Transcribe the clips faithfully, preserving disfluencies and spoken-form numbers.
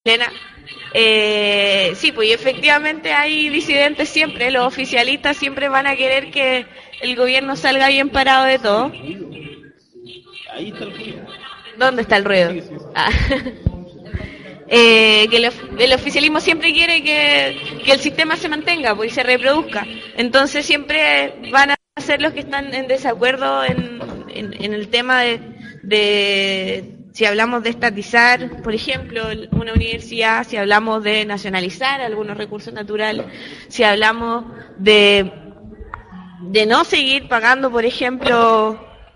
Elena. Eh, sí, pues y efectivamente hay disidentes siempre, los oficialistas siempre van a querer que el gobierno salga bien parado de todo. Ahí está el ruido. ¿Dónde está el ruido? Sí, sí, sí. Ah. eh, que el, el oficialismo siempre quiere que, que el sistema se mantenga, pues, y se reproduzca. Entonces siempre van a ser los que están en desacuerdo en, en, en el tema de, de si hablamos de estatizar, por ejemplo, una universidad, si hablamos de nacionalizar algunos recursos naturales, si hablamos de, de no seguir pagando, por ejemplo...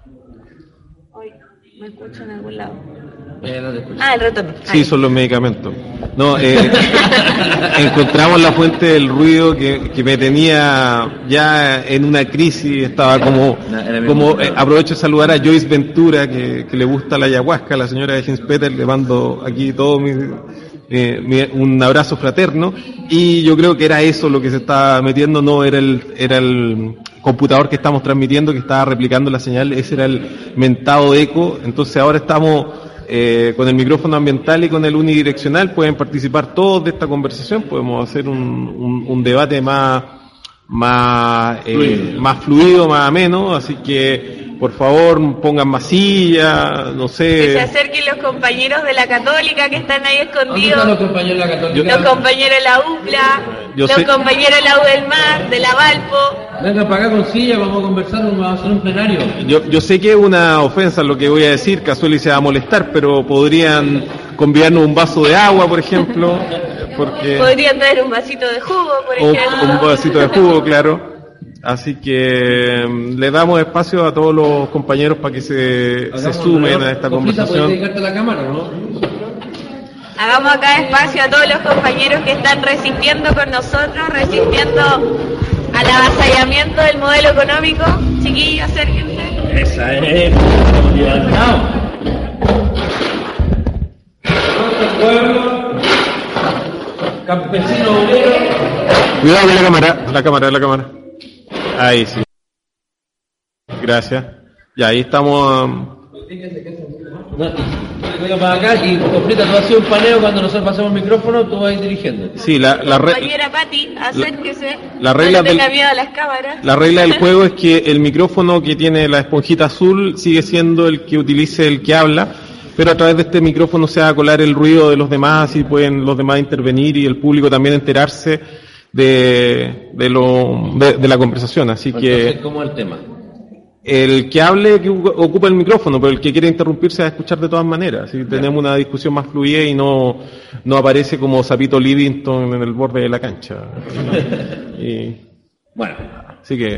Ay, me escucho en algún lado. Eh, no te escucho. Ah, el retorno. Sí, son los medicamentos. No, eh, encontramos la fuente del ruido que, que me tenía ya en una crisis, estaba como, como eh, aprovecho de saludar a Joyce Ventura, que, que le gusta la ayahuasca, la señora de Hinspeter, le mando aquí todo mi, eh, mi, un abrazo fraterno, y yo creo que era eso lo que se estaba metiendo, no era el, era el computador que estamos transmitiendo, que estaba replicando la señal, ese era el mentado eco. Entonces ahora estamos Eh, con el micrófono ambiental y con el unidireccional, pueden participar todos de esta conversación, podemos hacer un, un, un debate más más eh, fluido. más fluido, más ameno, así que por favor pongan más sillas, no sé. Que se acerquen los compañeros de la Católica que están ahí escondidos. ¿Dónde están los compañeros de la Católica? Los compañeros de la U P L A, Yo los sé. compañeros de la U del Mar, de la Valpo. Venga para acá con silla, vamos a conversar, vamos a hacer un plenario. Yo, yo sé que es una ofensa lo que voy a decir, Casueli se va a molestar, pero podrían convidarnos un vaso de agua, por ejemplo, porque Podrían traer un vasito de jugo, por o ejemplo. un vasito de jugo, claro. Así que mm, le damos espacio a todos los compañeros para que se, se sumen a esta Confita, ¿puedes conversación. dedicarte a la cámara, no? Hagamos acá espacio a todos los compañeros que están resistiendo con nosotros, resistiendo al avasallamiento del modelo económico. Chiquillos, acérquense. Esa es. Nuestro pueblo, campesino obrero. Cuidado con la cámara, la cámara, la cámara. Ahí sí. Gracias. Ya, ahí estamos. um, No, venga para acá y completa, tú haces un paneo cuando nosotros pasamos el micrófono, tú vas a ir dirigiendo. Sí, la, la, re- Compañera Pati, acérquese. la regla no le tenga del- miedo a las cámaras. la regla del juego es que el micrófono que tiene la esponjita azul sigue siendo el que utilice el que habla, pero a través de este micrófono se va a colar el ruido de los demás y pueden los demás intervenir y el público también enterarse de, de, lo, de, de la conversación. Así Entonces, que ¿cómo es el tema? el que hable que u- ocupa el micrófono, pero el que quiere interrumpirse va a escuchar de todas maneras. Así que tenemos una discusión más fluida y no, no aparece como Sapito Livingston en el borde de la cancha. Y, Bueno, así que...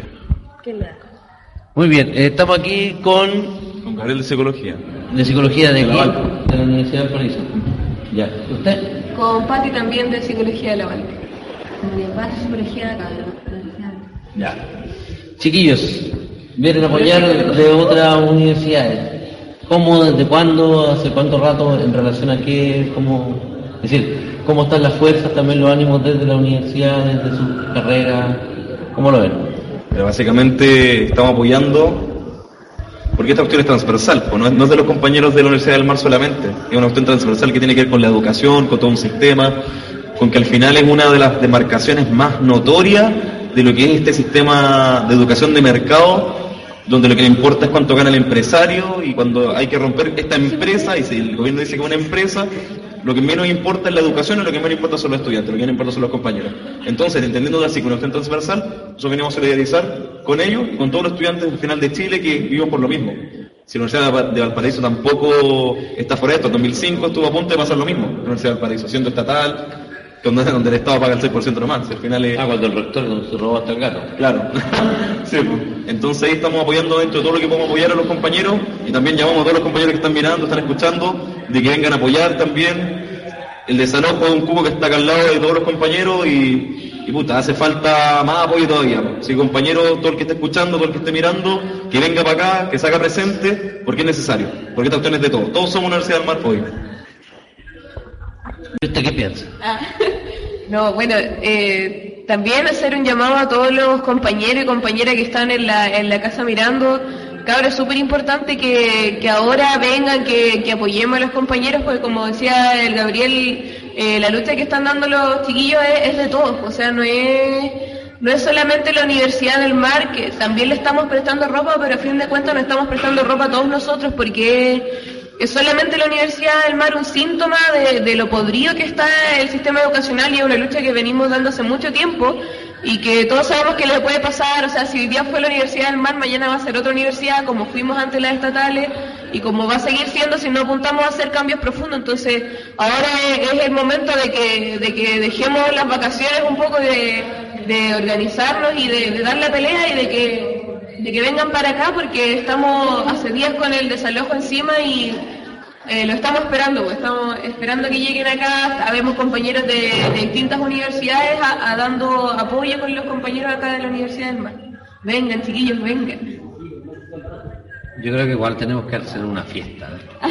muy bien, eh, estamos aquí con Con Gabriel de Psicología. de psicología de, aquí, de la Universidad de Valparaíso. Ya, ¿usted? Con Pati también de Psicología de la Valpo. María Pati, Psicología de acá, de la Universidad. Ya. Chiquillos, vienen a apoyar de otras universidades. ¿Cómo, desde cuándo, hace cuánto rato, en relación a qué, cómo, es decir, cómo están las fuerzas, también los ánimos desde la universidad, desde su carrera? ¿Cómo lo ven? Pero básicamente estamos apoyando, porque esta cuestión es transversal, pues, no, es, no es de los compañeros de la Universidad del Mar solamente, es una cuestión transversal que tiene que ver con la educación, con todo un sistema, con que al final es una de las demarcaciones más notorias de lo que es este sistema de educación de mercado, donde lo que le importa es cuánto gana el empresario, y cuando hay que romper esta empresa, y si el gobierno dice que es una empresa, lo que menos importa es la educación y lo que menos importa son los estudiantes, lo que menos importa son los compañeros. Entonces, entendiendo así con una cuestión transversal, nosotros venimos a solidarizar con ellos y con todos los estudiantes al final de Chile que vivimos por lo mismo. Si la Universidad de Valparaíso tampoco está fuera de esto, en dos mil cinco estuvo a punto de pasar lo mismo, la Universidad de Valparaíso siendo estatal, donde, donde el Estado paga el seis por ciento nomás, al final es... Ah, cuando el rector se robó hasta el gato. Claro, sí, pues. Entonces ahí estamos apoyando dentro de todo lo que podemos apoyar a los compañeros, y también llamamos a todos los compañeros que están mirando, están escuchando, de que vengan a apoyar también el desalojo de un cubo que está acá al lado de todos los compañeros, y, y puta, hace falta más apoyo todavía. Si compañero, todo el que esté escuchando, todo el que esté mirando, que venga para acá, que se haga presente, porque es necesario, porque esta cuestión es de todos, todos somos Universidad del Mar hoy. ¿Usted qué piensa? Ah, no, bueno, eh, también hacer un llamado a todos los compañeros y compañeras que están en la, en la casa mirando. Cabros, es súper importante que, que ahora vengan, que, que apoyemos a los compañeros, porque como decía el Gabriel, eh, la lucha que están dando los chiquillos es, es de todos, o sea, no es, no es solamente la Universidad del Mar, que también le estamos prestando ropa, pero a fin de cuentas no estamos prestando ropa a todos nosotros, porque es solamente la Universidad del Mar un síntoma de, de lo podrido que está el sistema educacional, y es una lucha que venimos dando hace mucho tiempo y que todos sabemos que le puede pasar. O sea, si hoy día fue la Universidad del Mar, mañana va a ser otra universidad, como fuimos antes las estatales, y como va a seguir siendo si no apuntamos a hacer cambios profundos. Entonces ahora es, es el momento de que, de que dejemos las vacaciones un poco de, de organizarnos y de, de dar la pelea, y de que de que vengan para acá, porque estamos hace días con el desalojo encima y eh, lo estamos esperando, pues estamos esperando que lleguen acá. Habemos compañeros de, de distintas universidades a, a dando apoyo con los compañeros acá de la Universidad del Mar. Vengan, chiquillos, vengan. Yo creo que igual tenemos que hacer una fiesta.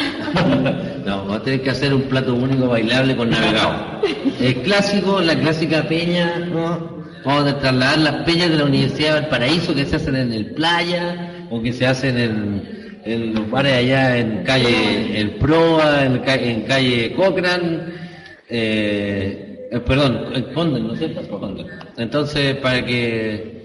No, vamos a tener que hacer un plato único bailable con navegado. El clásico, la clásica peña, ¿no? Vamos a trasladar las peñas de la Universidad de Valparaíso que se hacen en el Playa, o que se hacen en, en los bares allá en calle El Proa, en, en calle Cochrane, eh, eh, perdón, en Condel, ¿no es cierto? Entonces, para que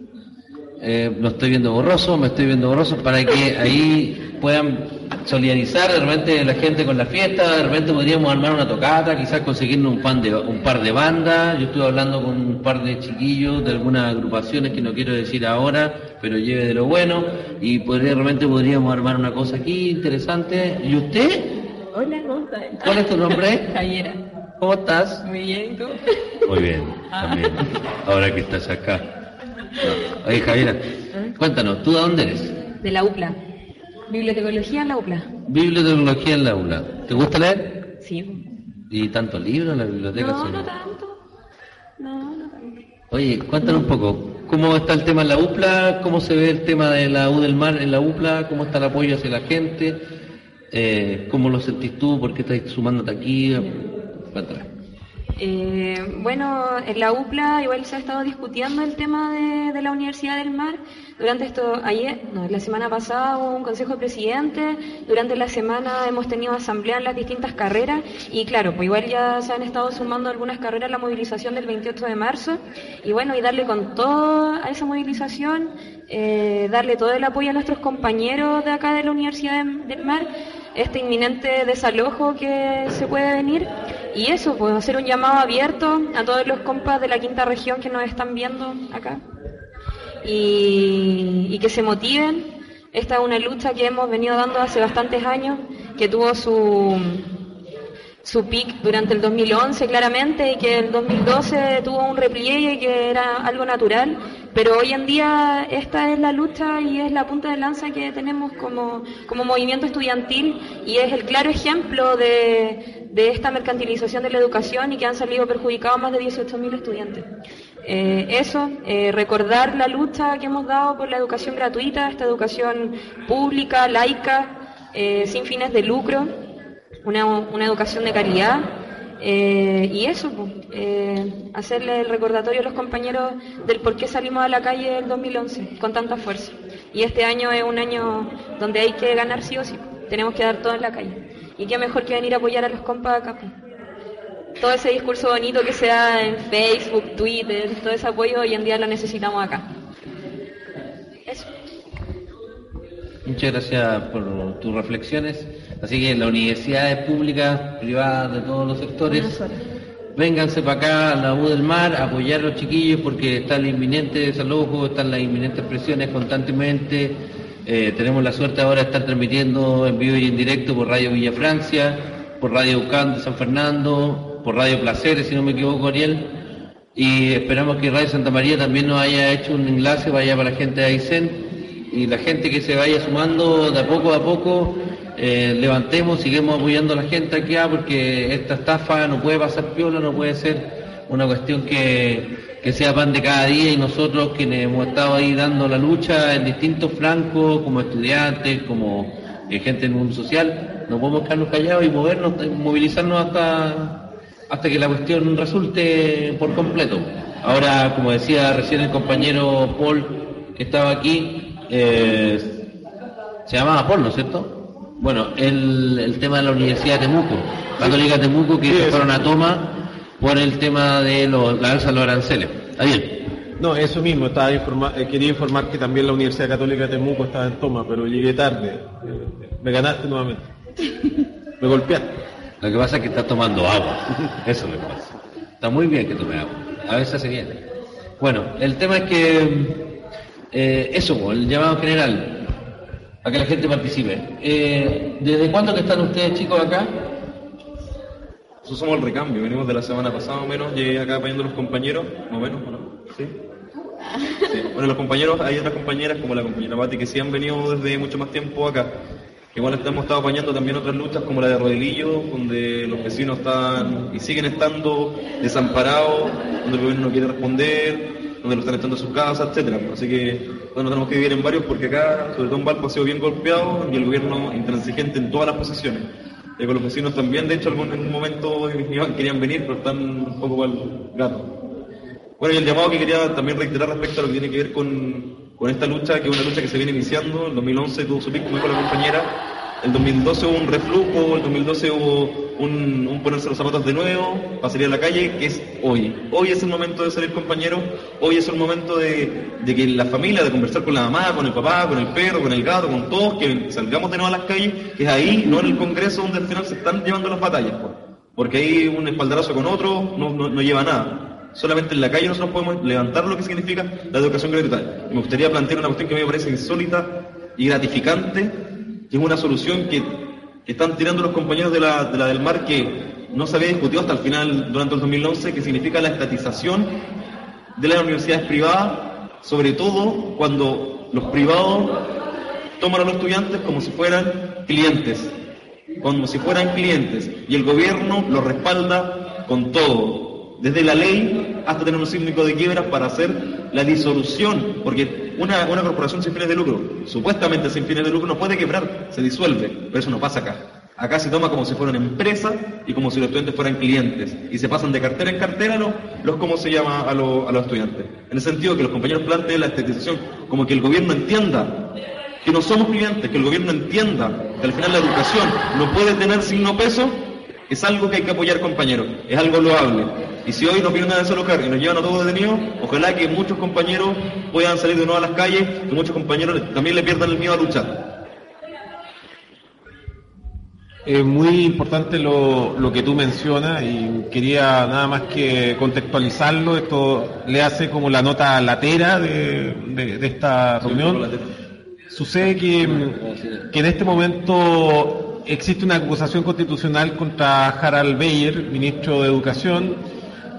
Eh, lo estoy viendo borroso, me estoy viendo borroso, para que ahí puedan solidarizar de repente la gente con la fiesta. De repente podríamos armar una tocata, quizás conseguirnos un, pan de, un par de bandas. Yo estuve hablando con un par de chiquillos de algunas agrupaciones que no quiero decir ahora, pero lleve de lo bueno, y podría, de repente podríamos armar una cosa aquí interesante. ¿Y usted? Hola, ¿cómo estás? ¿Cuál es tu nombre? Javiera. ¿Cómo estás? Muy bien, ¿y tú? Muy bien, también. Ahora que estás acá. No. Oye, Javiera, cuéntanos, ¿tú de dónde eres? De la U P L A. Bibliotecología en la U P L A. Bibliotecología en la U P L A. ¿Te gusta leer? Sí. ¿Y tantos libros en la biblioteca? No, sí? no tanto. No, no tanto. Oye, cuéntanos un poco, ¿cómo está el tema en la U P L A? ¿Cómo se ve el tema de la U del Mar en la U P L A? ¿Cómo está el apoyo hacia la gente? Eh, ¿Cómo lo sentís tú? ¿Por qué estás sumándote aquí? Cuéntame. Eh, bueno, en la U P L A igual se ha estado discutiendo el tema de, de la Universidad del Mar. Durante esto, ayer, no, la semana pasada hubo un consejo de presidentes. Durante la semana hemos tenido asamblea en las distintas carreras. Y claro, pues igual ya se han estado sumando algunas carreras a la movilización del veintiocho de marzo. Y bueno, y darle con todo a esa movilización, eh, darle todo el apoyo a nuestros compañeros de acá de la Universidad de, del Mar, este inminente desalojo que se puede venir. Y eso, pues hacer un llamado abierto a todos los compas de la quinta región que nos están viendo acá, y, y que se motiven. Esta es una lucha que hemos venido dando hace bastantes años, que tuvo su su pic durante el dos mil once claramente, y que el dos mil doce tuvo un repliegue que era algo natural, pero hoy en día esta es la lucha y es la punta de lanza que tenemos como, como movimiento estudiantil, y es el claro ejemplo de, de esta mercantilización de la educación, y que han salido perjudicados más de dieciocho mil estudiantes. Eh, eso, eh, recordar la lucha que hemos dado por la educación gratuita, esta educación pública, laica, eh, sin fines de lucro, una, una educación de calidad, eh, y eso, pues, eh, hacerle el recordatorio a los compañeros del por qué salimos a la calle el dos mil once con tanta fuerza. Y este año es un año donde hay que ganar sí o sí, tenemos que dar todo en la calle. Y qué mejor que venir a apoyar a los compas acá, pues. Todo ese discurso bonito que se da en Facebook, Twitter, todo ese apoyo hoy en día lo necesitamos acá. Eso. Muchas gracias por tus reflexiones. Así que las universidades públicas, privadas, de todos los sectores, vénganse para acá a la U del Mar a apoyar a los chiquillos, porque está el inminente desalojo, están las inminentes presiones constantemente. Eh, tenemos la suerte ahora de estar transmitiendo en vivo y en directo por Radio Villa Francia, por Radio Ucán de San Fernando, por Radio Placeres, si no me equivoco, Ariel, y esperamos que Radio Santa María también nos haya hecho un enlace, vaya para la gente de Aysén, y la gente que se vaya sumando de a poco a poco, eh, levantemos, sigamos apoyando a la gente aquí, porque esta estafa no puede pasar piola, no puede ser una cuestión que, que sea pan de cada día, y nosotros quienes hemos estado ahí dando la lucha en distintos flancos, como estudiantes, como eh, gente del mundo social, no podemos quedarnos callados y movernos, movilizarnos hasta, hasta que la cuestión resulte por completo. Ahora, como decía recién el compañero Paul, que estaba aquí, eh, se llamaba Paul, ¿no es cierto? Bueno, el, el tema de la Universidad de Temuco, Católica de Temuco, que sí, se fueron a toma por el tema de los, la alza de los aranceles. ¿Está bien? No, eso mismo, estaba informa, eh, quería informar que también la Universidad Católica de Temuco estaba en toma, pero llegué tarde. Me ganaste nuevamente. Me golpeaste. Lo que pasa es que estás tomando agua. Eso es lo que pasa. Está muy bien que tome agua. A veces hace bien. Bueno, el tema es que eh, eso, el llamado general, a que la gente participe. Eh, ¿Desde cuándo que están ustedes, chicos, acá? Nosotros somos el recambio, venimos de la semana pasada más o menos, llegué acá apoyando a los compañeros, más o menos, ¿no? ¿Sí? Sí. Bueno, los compañeros, hay otras compañeras como la compañera Pati que sí han venido desde mucho más tiempo acá. Igual hemos estado apañando también otras luchas como la de Rodelillo, donde los vecinos están y siguen estando desamparados, donde el gobierno no quiere responder, donde lo están echando a sus casas, etcétera. Así que bueno, tenemos que vivir en varios porque acá, sobre todo en Valpo, ha sido bien golpeado y el gobierno intransigente en todas las posiciones. Y con los vecinos también, de hecho, en algún momento querían venir, pero están un poco para el gato. Bueno, y el llamado que quería también reiterar respecto a lo que tiene que ver con, con esta lucha, que es una lucha que se viene iniciando. En dos mil once tuvo su pico, como dijo la compañera. El dos mil doce hubo un reflujo, el dos mil doce hubo un, un ponerse los zapatos de nuevo para salir a la calle, que es hoy. Hoy es el momento de salir, compañeros. Hoy es el momento de, de que la familia, de conversar con la mamá, con el papá, con el perro, con el gato, con todos, que salgamos de nuevo a las calles, que es ahí, no en el Congreso, donde al final se están llevando las batallas. Porque ahí un espaldarazo con otro no, no, no lleva nada. Solamente en la calle nosotros podemos levantar lo que significa la educación gratuita. Me gustaría plantear una cuestión que a mí me parece insólita y gratificante, que es una solución que, que están tirando los compañeros de la, de la del Mar, que no se había discutido hasta el final durante el dos mil once, que significa la estatización de las universidades privadas, sobre todo cuando los privados toman a los estudiantes como si fueran clientes, como si fueran clientes, y el gobierno los respalda con todo, desde la ley hasta tener un símbolo de quiebras para hacer la disolución, porque una, una corporación sin fines de lucro, supuestamente sin fines de lucro, no puede quebrar, se disuelve, pero eso no pasa acá. Acá se toma como si fuera una empresa y como si los estudiantes fueran clientes, y se pasan de cartera en cartera los, los ¿cómo se llama? A, lo, a los estudiantes. En el sentido que los compañeros planteen la estatización, como que el gobierno entienda que no somos clientes, que el gobierno entienda que al final la educación no puede tener signo peso, es algo que hay que apoyar, compañeros, es algo loable. Y si hoy nos vienen a desalojar y nos llevan a todos detenidos, ojalá que muchos compañeros puedan salir de nuevo a las calles, que muchos compañeros también le pierdan el miedo a luchar. Es muy importante lo, lo que tú mencionas y quería nada más que contextualizarlo. Esto le hace como la nota latera de, de, de esta reunión. Sucede que, que en este momento existe una acusación constitucional contra Harald Beyer, ministro de Educación.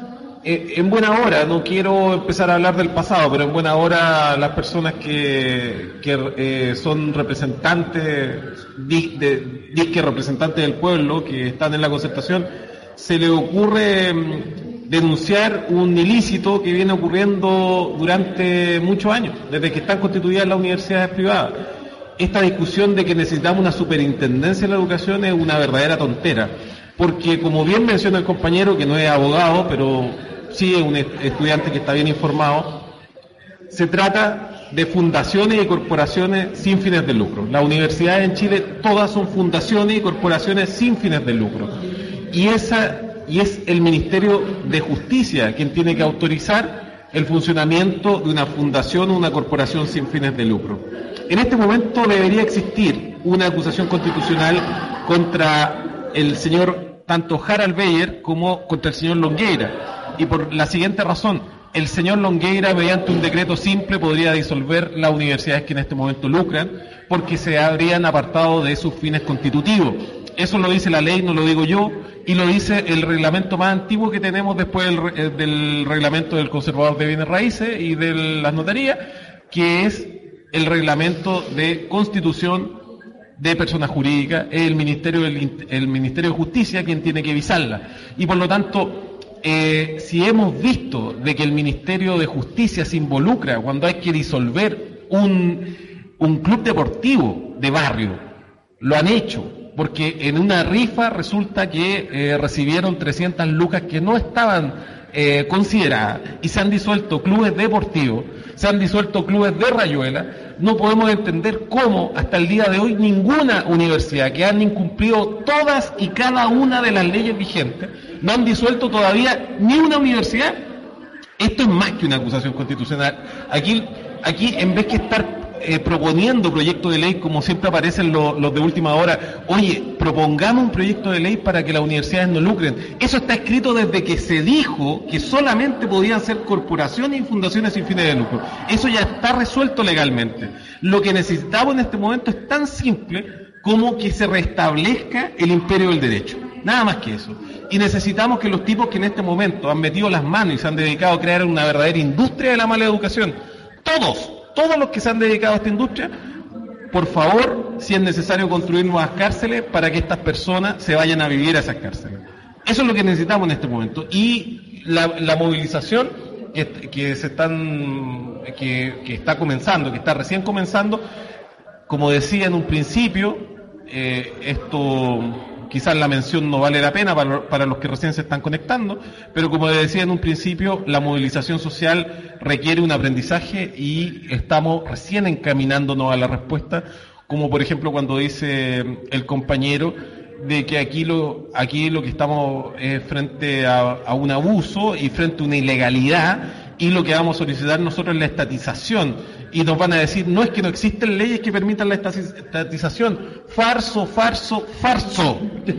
Eh, en buena hora, no quiero empezar a hablar del pasado, pero en buena hora las personas que, que eh, son representantes, dis, de, disque representantes del pueblo, que están en la concertación, se le ocurre mm, denunciar un ilícito que viene ocurriendo durante muchos años, desde que están constituidas las universidades privadas. Esta discusión de que necesitamos una superintendencia de la educación es una verdadera tontera, porque como bien menciona el compañero, que no es abogado, pero sí es un estudiante que está bien informado, se trata de fundaciones y corporaciones sin fines de lucro. Las universidades en Chile todas son fundaciones y corporaciones sin fines de lucro. Y esa y es el Ministerio de Justicia quien tiene que autorizar el funcionamiento de una fundación o una corporación sin fines de lucro. En este momento debería existir una acusación constitucional contra el señor, tanto Harald Beyer como contra el señor Longueira. Y por la siguiente razón, el señor Longueira, mediante un decreto simple, podría disolver las universidades que en este momento lucran, porque se habrían apartado de sus fines constitutivos. Eso lo dice la ley, no lo digo yo, y lo dice el reglamento más antiguo que tenemos después del, del reglamento del conservador de bienes raíces y de las notarías, que es el reglamento de constitución de personas jurídicas, es el Ministerio, del, el Ministerio de Justicia quien tiene que visarla. Y por lo tanto, Eh, si hemos visto de que el Ministerio de Justicia se involucra cuando hay que disolver un, un club deportivo de barrio, lo han hecho, porque en una rifa resulta que eh, recibieron trescientas lucas que no estaban eh, consideradas, y se han disuelto clubes deportivos, se han disuelto clubes de rayuela. No podemos entender cómo hasta el día de hoy ninguna universidad, que han incumplido todas y cada una de las leyes vigentes, no han disuelto todavía ni una universidad. Esto es más que una acusación constitucional. Aquí, aquí en vez que estar eh, proponiendo proyectos de ley, como siempre aparecen los, los de última hora, oye, propongamos un proyecto de ley para que las universidades no lucren. Eso está escrito desde que se dijo que solamente podían ser corporaciones y fundaciones sin fines de lucro. Eso ya está resuelto legalmente. Lo que necesitamos en este momento es tan simple como que se restablezca el imperio del derecho. Nada más que eso. Y necesitamos que los tipos que en este momento han metido las manos y se han dedicado a crear una verdadera industria de la mala educación, todos, todos los que se han dedicado a esta industria, por favor, si es necesario construir nuevas cárceles para que estas personas se vayan a vivir a esas cárceles. Eso es lo que necesitamos en este momento. Y la, la movilización que, que se están, que, que está comenzando, que está recién comenzando, como decía en un principio, eh, esto quizás la mención no vale la pena para, para los que recién se están conectando, pero como decía en un principio, la movilización social requiere un aprendizaje y estamos recién encaminándonos a la respuesta, como por ejemplo cuando dice el compañero de que aquí lo, aquí lo que estamos es frente a, a un abuso y frente a una ilegalidad, y lo que vamos a solicitar nosotros es la estatización. Y nos van a decir, no es que no existen leyes que permitan la estatización. Farso, farso, farso.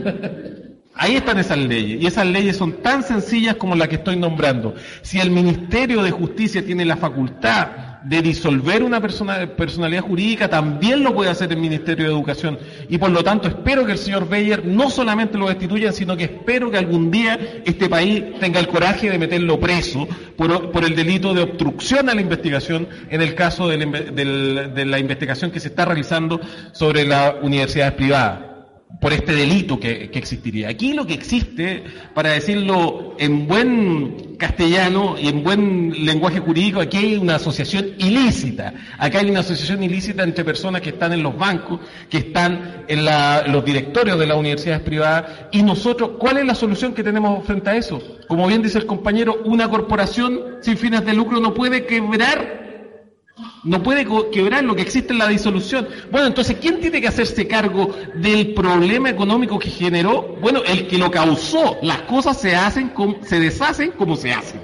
Ahí están esas leyes, y esas leyes son tan sencillas como las que estoy nombrando. Si el Ministerio de Justicia tiene la facultad de disolver una persona, personalidad jurídica, también lo puede hacer el Ministerio de Educación. Y por lo tanto espero que el señor Beyer no solamente lo destituya, sino que espero que algún día este país tenga el coraje de meterlo preso por, por el delito de obstrucción a la investigación en el caso de la, de, de la investigación que se está realizando sobre las universidades privadas, por este delito que, que existiría. Aquí lo que existe, para decirlo en buen castellano y en buen lenguaje jurídico, aquí hay una asociación ilícita. Acá hay una asociación ilícita entre personas que están en los bancos, que están en la, los directorios de las universidades privadas, y nosotros, ¿cuál es la solución que tenemos frente a eso? Como bien dice el compañero, una corporación sin fines de lucro no puede quebrar No puede quebrar, lo que existe en la disolución. Bueno, entonces, ¿quién tiene que hacerse cargo del problema económico que generó? Bueno, el que lo causó. Las cosas se hacen, como, se deshacen como se hacen.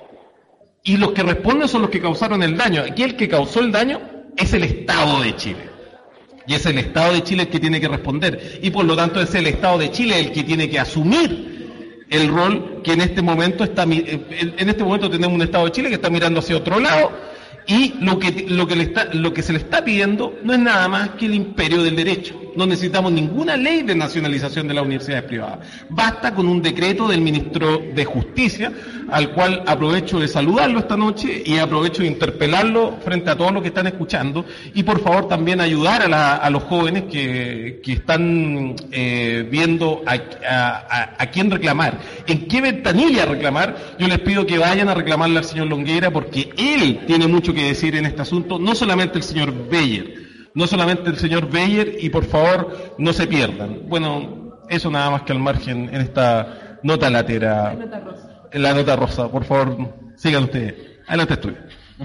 Y los que responden son los que causaron el daño. Aquí el que causó el daño es el Estado de Chile. Y es el Estado de Chile el que tiene que responder. Y por lo tanto es el Estado de Chile el que tiene que asumir el rol que en este momento está, en este momento tenemos un Estado de Chile que está mirando hacia otro lado. Y lo que, lo, que le está, lo que se le está pidiendo no es nada más que el imperio del derecho. No necesitamos ninguna ley de nacionalización de las universidades privadas. Basta con un decreto del ministro de Justicia, al cual aprovecho de saludarlo esta noche y aprovecho de interpelarlo frente a todos los que están escuchando. Y por favor también ayudar a, la, a los jóvenes que, que están eh, viendo a, a, a quién reclamar, en qué ventanilla reclamar. Yo les pido que vayan a reclamarle al señor Longueira, porque él tiene mucho que decir en este asunto, no solamente el señor Beyer. No solamente el señor Beyer, y por favor no se pierdan. Bueno, eso nada más que al margen en esta nota latera. La nota rosa. La nota rosa, por favor, sigan ustedes. Adelante, estudio.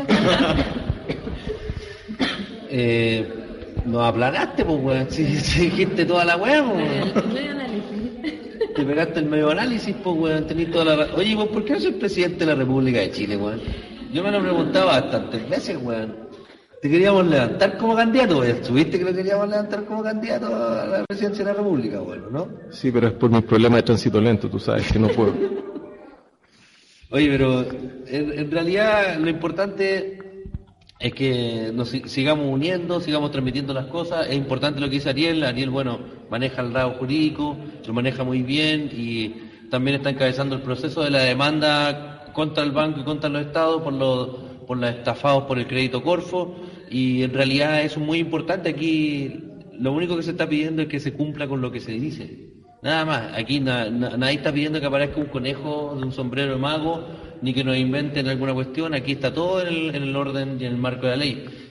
eh, nos aplanaste, pues, weón. Si, si dijiste toda la weá, pues. Medio análisis. Te pegaste el medio análisis, pues, weón. Tenés toda la. Oye, ¿vos por qué no sos el presidente de la República de Chile, weón? Yo me lo preguntaba bastantes veces, weón. Te queríamos levantar como candidato, weón. ¿Subiste que lo queríamos levantar como candidato a la presidencia de la República, weón, no? Sí, pero es por mis problemas de tránsito lento, tú sabes que no puedo. Oye, pero en, en realidad lo importante es que nos sigamos uniendo, sigamos transmitiendo las cosas. Es importante lo que dice Ariel. Ariel, bueno, maneja el lado jurídico, lo maneja muy bien, y también está encabezando el proceso de la demanda contra el banco y contra los estados por los, por los estafados por el crédito Corfo, y en realidad eso es muy importante. Aquí lo único que se está pidiendo es que se cumpla con lo que se dice, nada más. Aquí na, na, nadie está pidiendo que aparezca un conejo de un sombrero de mago, ni que nos inventen alguna cuestión. Aquí está todo en el, en el orden y en el marco de la ley,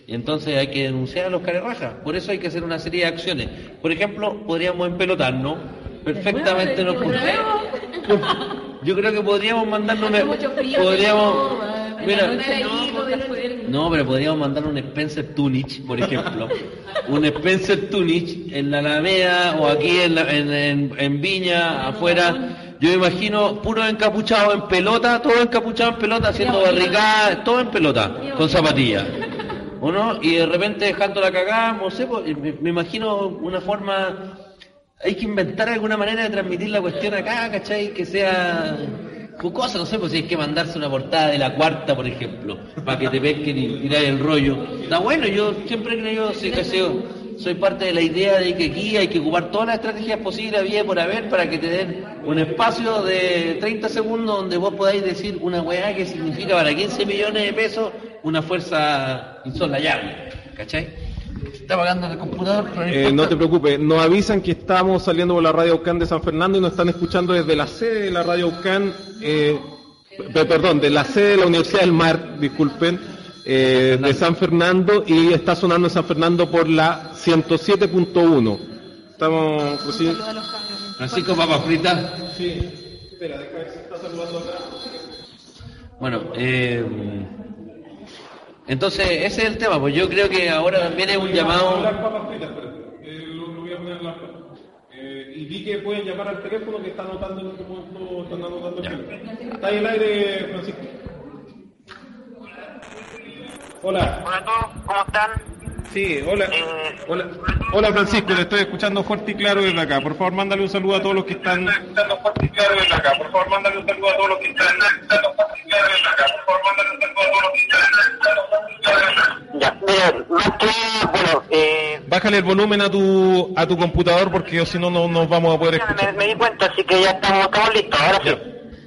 Y entonces hay que denunciar a los carerrajas. Por eso hay que hacer una serie de acciones. Por ejemplo, podríamos empelotarnos. Perfectamente nos Yo creo que podríamos mandarnos una... Podríamos... Mira, no, pero podríamos mandar un Spencer Tunich, por ejemplo. Un Spencer Tunich en la Alameda o aquí en, la, en, en, en Viña, afuera. Yo me imagino puros encapuchados en pelota, todos encapuchados en pelota, haciendo barricadas, todo en pelota, con zapatillas. ¿O no? Y de repente dejando la cagada, no sé, pues, me, me imagino una forma... Hay que inventar alguna manera de transmitir la cuestión acá, ¿cachai? Que sea... cosa, no sé, pues si hay que mandarse una portada de La Cuarta, por ejemplo, para que te pesquen y tirar el rollo. Está bueno, yo siempre he creído, sí, que soy, soy parte de la idea de que aquí hay que ocupar todas las estrategias posibles, había por haber, para que te den un espacio de treinta segundos donde vos podáis decir una weá que significa para quince millones de pesos una fuerza insoslayable, ¿cachai? ¿Está apagando el computador? Eh, no te preocupes, nos avisan que estamos saliendo por la radio Aucán de San Fernando y nos están escuchando desde la sede de la radio Aucán, eh, perdón, de la sede de la Universidad del Mar, disculpen, eh, de San Fernando, y está sonando en San Fernando por la ciento siete punto uno. Estamos... Pues, sí. Francisco Papas Fritas. Sí, espera, déjame ver si está saludando acá. Bueno, eh... entonces, ese es el tema, pues yo creo que ahora también es un llamado... Eh, lo, lo voy a poner en la... eh, y vi que pueden llamar al teléfono que está anotando en este momento, están anotando aquí. Está ahí el aire, Francisco. Hola. Hola a todos, ¿cómo están? Sí, hola. Eh, hola. Hola Francisco, le estoy escuchando fuerte y claro desde acá. Por favor, mándale un saludo a todos los que están... Estoy escuchando fuerte y claro desde acá. Por favor, mándale un saludo a todos los que están... escuchando fuerte y claro desde acá. Por favor, mándale un saludo a todos los que están... Ya, mira, más que bueno, eh... Bájale el volumen a tu a tu computador porque si no, no nos vamos a poder escuchar. Me, me di cuenta, así que ya estamos, estamos listos, ahora sí.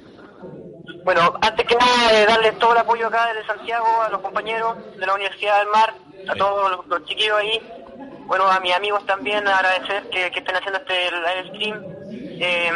Bueno, antes que nada, eh, darles todo el apoyo acá desde Santiago, a los compañeros de la Universidad del Mar, a todos los, los chiquillos ahí, bueno, a mis amigos también, agradecer que, que estén haciendo este live stream. Eh,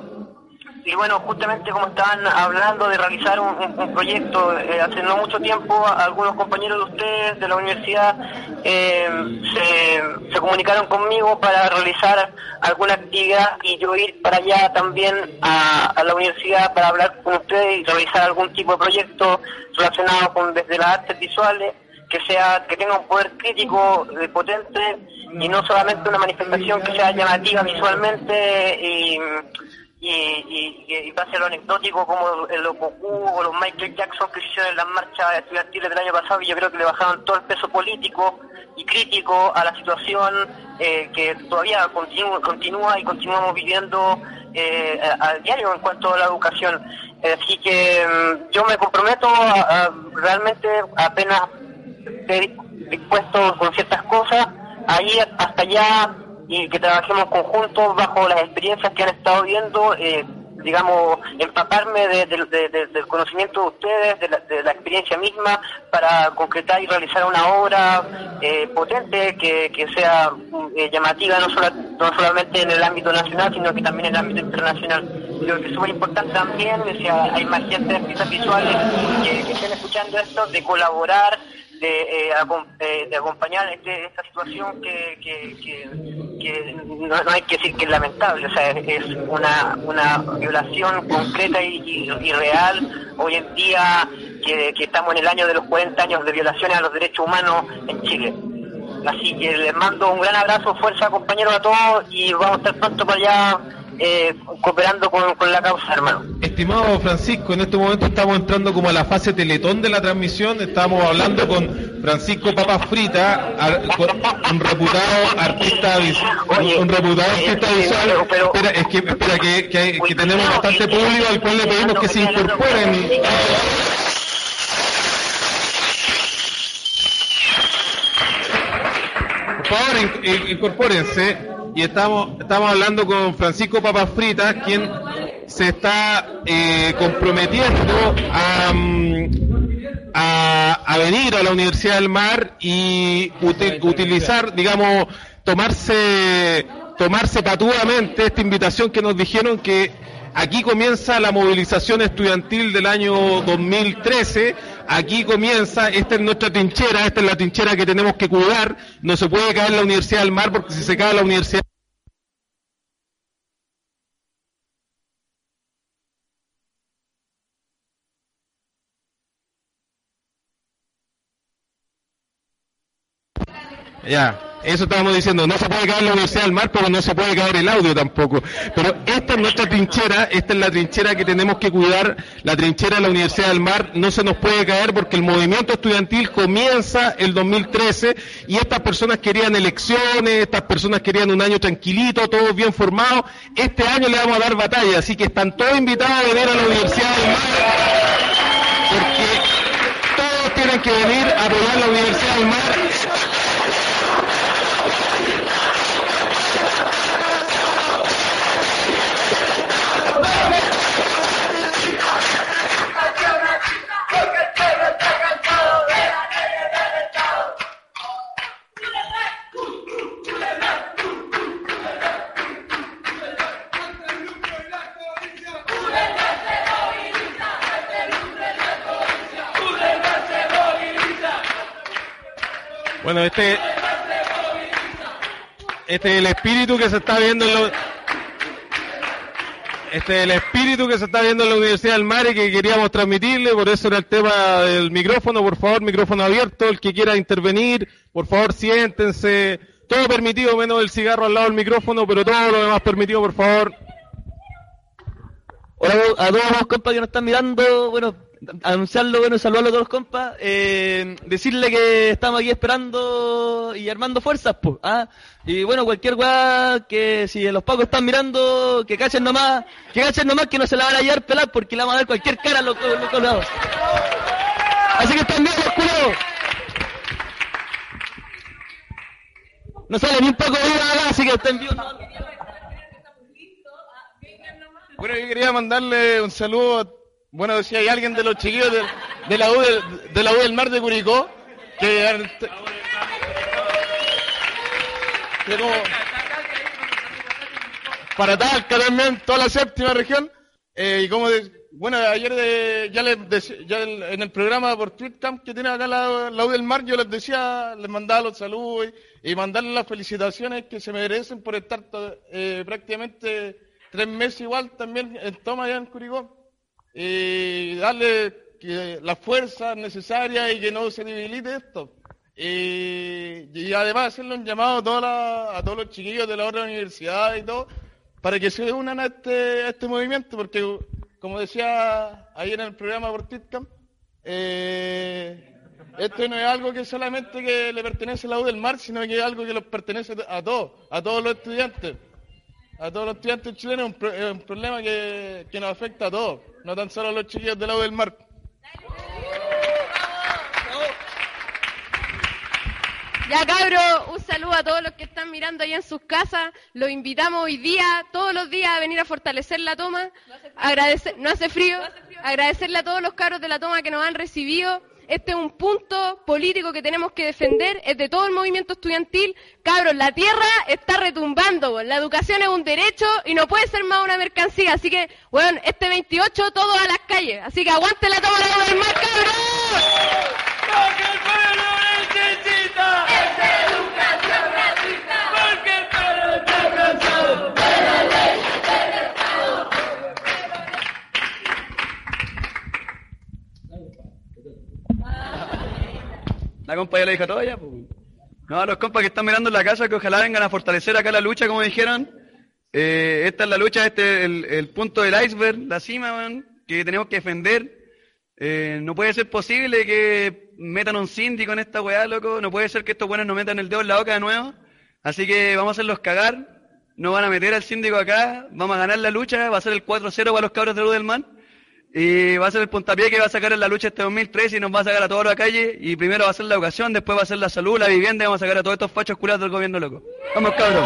y bueno, justamente como estaban hablando de realizar un, un, un proyecto, eh, hace no mucho tiempo, algunos compañeros de ustedes de la universidad eh, se, se comunicaron conmigo para realizar alguna actividad y yo ir para allá también a, a la universidad para hablar con ustedes y realizar algún tipo de proyecto relacionado con desde las artes visuales, que sea, que tenga un poder crítico eh, potente y no solamente una manifestación que sea llamativa visualmente y y, y, y pase lo anecdótico como los Goku o los Michael Jackson que hicieron en las marchas estudiantiles del año pasado, y yo creo que le bajaban todo el peso político y crítico a la situación eh, que todavía continúa, continúa y continuamos viviendo eh, a, a diario en cuanto a la educación. Así que um, yo me comprometo a, a realmente apenas esté dispuesto con ciertas cosas, a ir hasta allá y que trabajemos conjuntos bajo las experiencias que han estado viendo, eh, digamos, empaparme de, de, de, de, del conocimiento de ustedes, de la, de la experiencia misma, para concretar y realizar una obra eh, potente que, que sea eh, llamativa no, sola, no solamente en el ámbito nacional, sino que también en el ámbito internacional. Creo que es súper importante también, si hay más gente de artistas visuales que, que estén escuchando esto, de colaborar, de, eh, de, de acompañar este, esta situación que, que, que, que no, no hay que decir que es lamentable, o sea, es, es una, una violación concreta y, y, y real hoy en día, que, que estamos en el año de los cuarenta años de violaciones a los derechos humanos en Chile. Así que les mando un gran abrazo, fuerza compañeros a todos, y vamos a estar pronto para allá eh, cooperando con, con la causa, hermano. Estimado Francisco, en este momento estamos entrando como a la fase teletón de la transmisión. Estamos hablando con Francisco Papas Fritas, un reputado artista visual. Un, un reputado artista visual. Pero, espera, es que, espera, que, que, que tenemos bastante público al cual le pedimos que se incorporen. Por favor, incorpórense. Y estamos estamos hablando con Francisco Papas Fritas, quien se está eh, comprometiendo a, a, a venir a la Universidad del Mar y util, utilizar, digamos, tomarse tomarse patudamente esta invitación que nos dijeron, que aquí comienza la movilización estudiantil del año dos mil trece aquí comienza, esta es nuestra trinchera, esta es la trinchera que tenemos que cuidar, no se puede caer la Universidad del Mar, porque si se cae la Universidad Ya, eso estábamos diciendo, no se puede caer la Universidad del Mar, pero no se puede caer el audio tampoco. Pero esta es nuestra trinchera, esta es la trinchera que tenemos que cuidar, la trinchera de la Universidad del Mar no se nos puede caer porque el movimiento estudiantil comienza el dos mil trece y estas personas querían elecciones, estas personas querían un año tranquilito, todos bien formados. Este año le vamos a dar batalla, así que están todos invitados a venir a la Universidad del Mar, porque todos tienen que venir a apoyar la Universidad del Mar. Bueno, este, este es el espíritu que se está viendo en lo, este es el espíritu que se está viendo en la Universidad del Mar y que queríamos transmitirle, por eso era el tema del micrófono. Por favor, micrófono abierto, el que quiera intervenir, por favor siéntense, todo permitido menos el cigarro al lado del micrófono, pero todo lo demás permitido, por favor. Hola a todos los compas que nos están mirando, bueno, anunciarlo, bueno, saludarlo a todos los compas, eh, decirle que estamos aquí esperando y armando fuerzas, pues, ¿ah? Y bueno, cualquier weá que si los pacos están mirando, que cachen nomás, que cachen nomás que no se la van a llevar pelar porque le vamos a dar cualquier cara a los colados. Así que están bien los culos. No sale ni un poco de vida acá, así que estén vivos. Bueno, yo quería mandarle un saludo, bueno, si hay alguien de los chiquillos de, de la U del, de la U del Mar de Curicó, que, que como, para Talca también, toda la séptima región, eh, y como, de, bueno, ayer de, ya, les decía, ya en el programa por TweetCamp que tiene acá la, la U del Mar, yo les decía, les mandaba los saludos y, y mandarles las felicitaciones que se merecen por estar eh, prácticamente tres meses igual también en toma allá en Curicó. Y darle que, las fuerzas necesarias y que no se debilite esto. Y, y además hacerle un llamado a, toda la, a todos los chiquillos de la otra universidad y todo, para que se unan a este, a este movimiento, porque como decía ayer en el programa por TweetCamp, eh, esto no es algo que solamente que le pertenece a la U del Mar, sino que es algo que les pertenece a todos, a todos los estudiantes. A todos los estudiantes chilenos es un, pro, es un problema que, que nos afecta a todos, no tan solo a los chiquillos del lado del mar. Ya cabros, un saludo a todos los que están mirando ahí en sus casas, los invitamos hoy día, todos los días a venir a fortalecer la toma, agradecer, no hace frío, agradecerle a todos los cabros de la toma que nos han recibido. Este es un punto político que tenemos que defender, es de todo el movimiento estudiantil. Cabros, la tierra está retumbando, la educación es un derecho y no puede ser más una mercancía. Así que, bueno, este veintiocho todos a las calles. Así que aguante la toma del mar, cabros. Porque el pueblo necesita esa educación gratuita. Porque el pueblo está cansado de la ley del Estado. La compa ya lo dijo todo ya, pues. No, a los compas que están mirando en la casa, que ojalá vengan a fortalecer acá la lucha, como dijeron. Eh, esta es la lucha, este es el, el punto del iceberg, la cima, man, que tenemos que defender. Eh, no puede ser posible que metan un síndico en esta weá, loco. No puede ser que estos buenos nos metan el dedo en la boca de nuevo. Así que vamos a hacerlos cagar. No van a meter al síndico acá. Vamos a ganar la lucha. Va a ser el cuatro cero para los cabros de Luz del Mar. Y va a ser el puntapié que va a sacar en la lucha este dos mil trece y nos va a sacar a toda la calle. Y primero va a ser la educación, después va a ser la salud, la vivienda y vamos a sacar a todos estos fachos culados del gobierno loco. Vamos, cabros.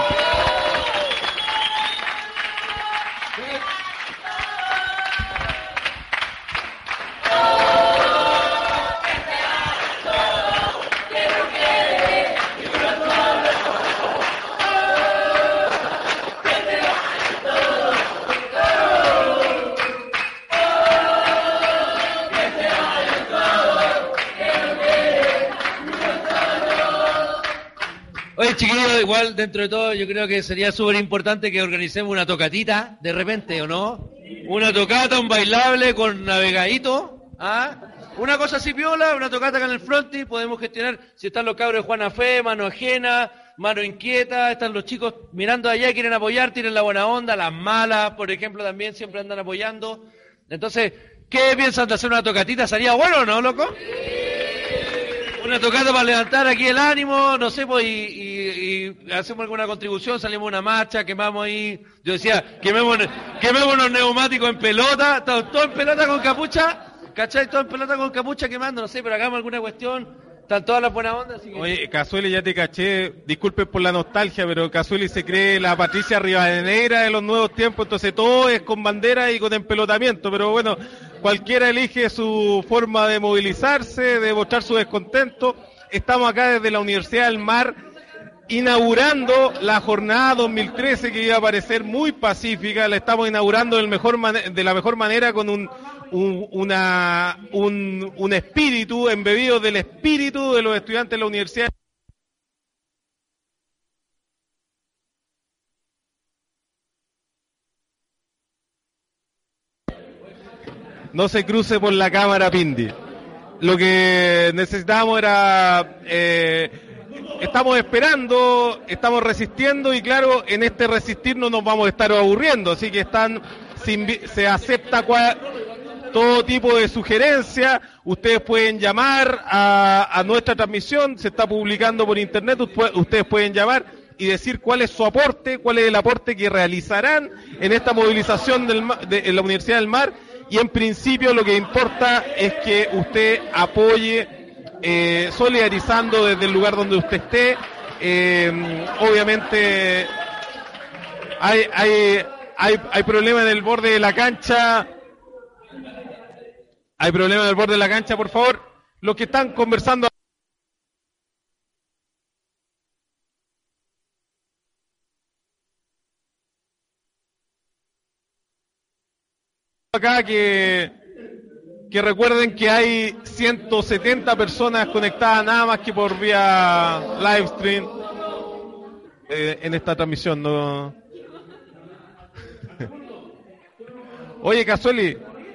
Oye, chiquillos, igual dentro de todo yo creo que sería súper importante que organicemos una tocatita de repente, ¿o no? Una tocata, un bailable con navegadito, ¿ah? Una cosa así piola, una tocata acá en el frontis, podemos gestionar, si están los cabros de Juana Fe, Mano Ajena, Mano Inquieta, están los chicos mirando allá, quieren apoyar, tienen la buena onda, las malas, por ejemplo, también siempre andan apoyando. Entonces, ¿qué piensan de hacer una tocatita? ¿Sería bueno o no, loco? Una tocata para levantar aquí el ánimo, no sé, pues, y, y, y hacemos alguna contribución, salimos a una marcha, quemamos ahí, yo decía, quememos, quememos unos neumáticos en pelota, estamos todos en pelota con capucha, ¿cachai? Todos en pelota con capucha quemando, no sé, pero hagamos alguna cuestión, están todas las buenas ondas. Así que... Oye, Cazueli, ya te caché, disculpen por la nostalgia, pero Cazueli se cree la Patricia Rivadeneira de los nuevos tiempos, entonces todo es con bandera y con empelotamiento, pero bueno, cualquiera elige su forma de movilizarse, de mostrar su descontento. Estamos acá desde la Universidad del Mar, inaugurando la jornada dos mil trece, que iba a parecer muy pacífica. La estamos inaugurando del mejor man- de la mejor manera, con un Un, una, un, un espíritu, embebido del espíritu de los estudiantes de la universidad. No se cruce por la cámara, Pindi. Lo que necesitábamos era, eh, estamos esperando, estamos resistiendo, y claro, en este resistir no nos vamos a estar aburriendo, así que están, se acepta cual, todo tipo de sugerencia. Ustedes pueden llamar a, a nuestra transmisión, se está publicando por internet, ustedes pueden llamar y decir cuál es su aporte, cuál es el aporte que realizarán en esta movilización del, de, de la Universidad del Mar, y en principio lo que importa es que usted apoye, eh, solidarizando desde el lugar donde usted esté. Eh, obviamente hay, hay, hay, hay problemas en el borde de la cancha. Hay problemas en el borde de la cancha, por favor. Los que están conversando acá, que, que recuerden que hay ciento setenta personas conectadas nada más que por vía live stream eh, en esta transmisión, ¿no? Oye, Cazueli,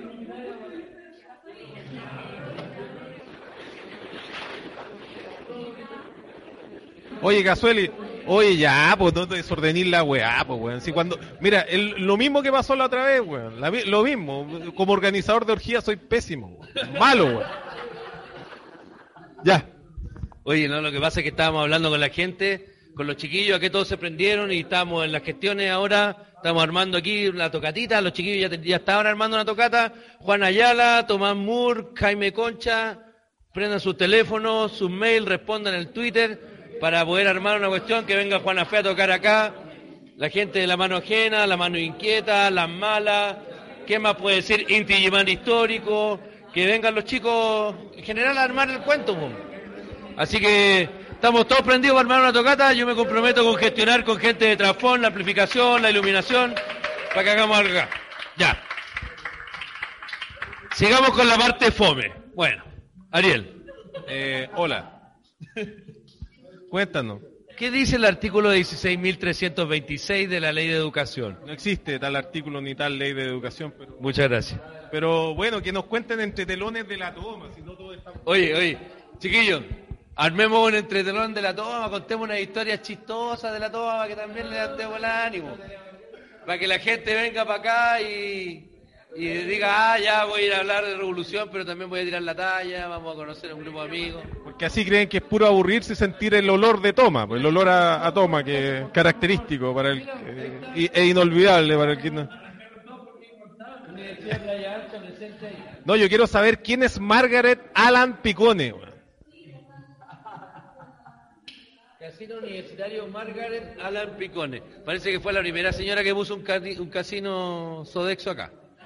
Oye, Cazueli, oye, ya, pues no te desordenís la weá, pues weón. Si cuando, mira, el, lo mismo que pasó la otra vez, weón, la, lo mismo. Como organizador de orgías soy pésimo, weón. Malo, weón. Ya. Oye, no, lo que pasa es que estábamos hablando con la gente, con los chiquillos, aquí todos se prendieron y estamos en las gestiones ahora, estamos armando aquí una tocatita, los chiquillos ya, ya estaban armando una tocata, Juan Ayala, Tomás Moore, Jaime Concha, prendan sus teléfonos, sus mails, respondan en el Twitter, para poder armar una cuestión, que venga Juana Fe a tocar acá, la gente de la Mano Ajena, la Mano Inquieta, las Malas, ¿qué más puede decir? Inti Gimán Histórico, que vengan los chicos en general a armar el cuento, pues. Así que estamos todos prendidos para armar una tocata. Yo me comprometo con gestionar con gente de Trafón, la amplificación, la iluminación, para que hagamos algo acá. Ya. Sigamos con la parte fome. Bueno, Ariel. Eh, hola. Cuéntanos. ¿Qué dice el artículo dieciséis mil trescientos veintiséis de la Ley de Educación? No existe tal artículo ni tal Ley de Educación. Pero... Muchas gracias. Pero bueno, que nos cuenten entre telones de la toma, si no todo está... Oye, oye, chiquillos, armemos un entretelón de la toma, contemos una historia chistosa de la toma para que también le demos el ánimo. Para que la gente venga para acá y... y diga, ah, ya voy a ir a hablar de revolución, pero también voy a tirar la talla, vamos a conocer a un grupo de amigos. Porque así creen que es puro aburrirse y sentir el olor de toma, pues el olor a, a toma, que es característico para el eh, e inolvidable para el que no. No, yo quiero saber quién es Margaret Allan Picone. Casino Universitario Margaret Allan Picone. Parece que fue la primera señora que puso un, ca un casino Sodexo acá.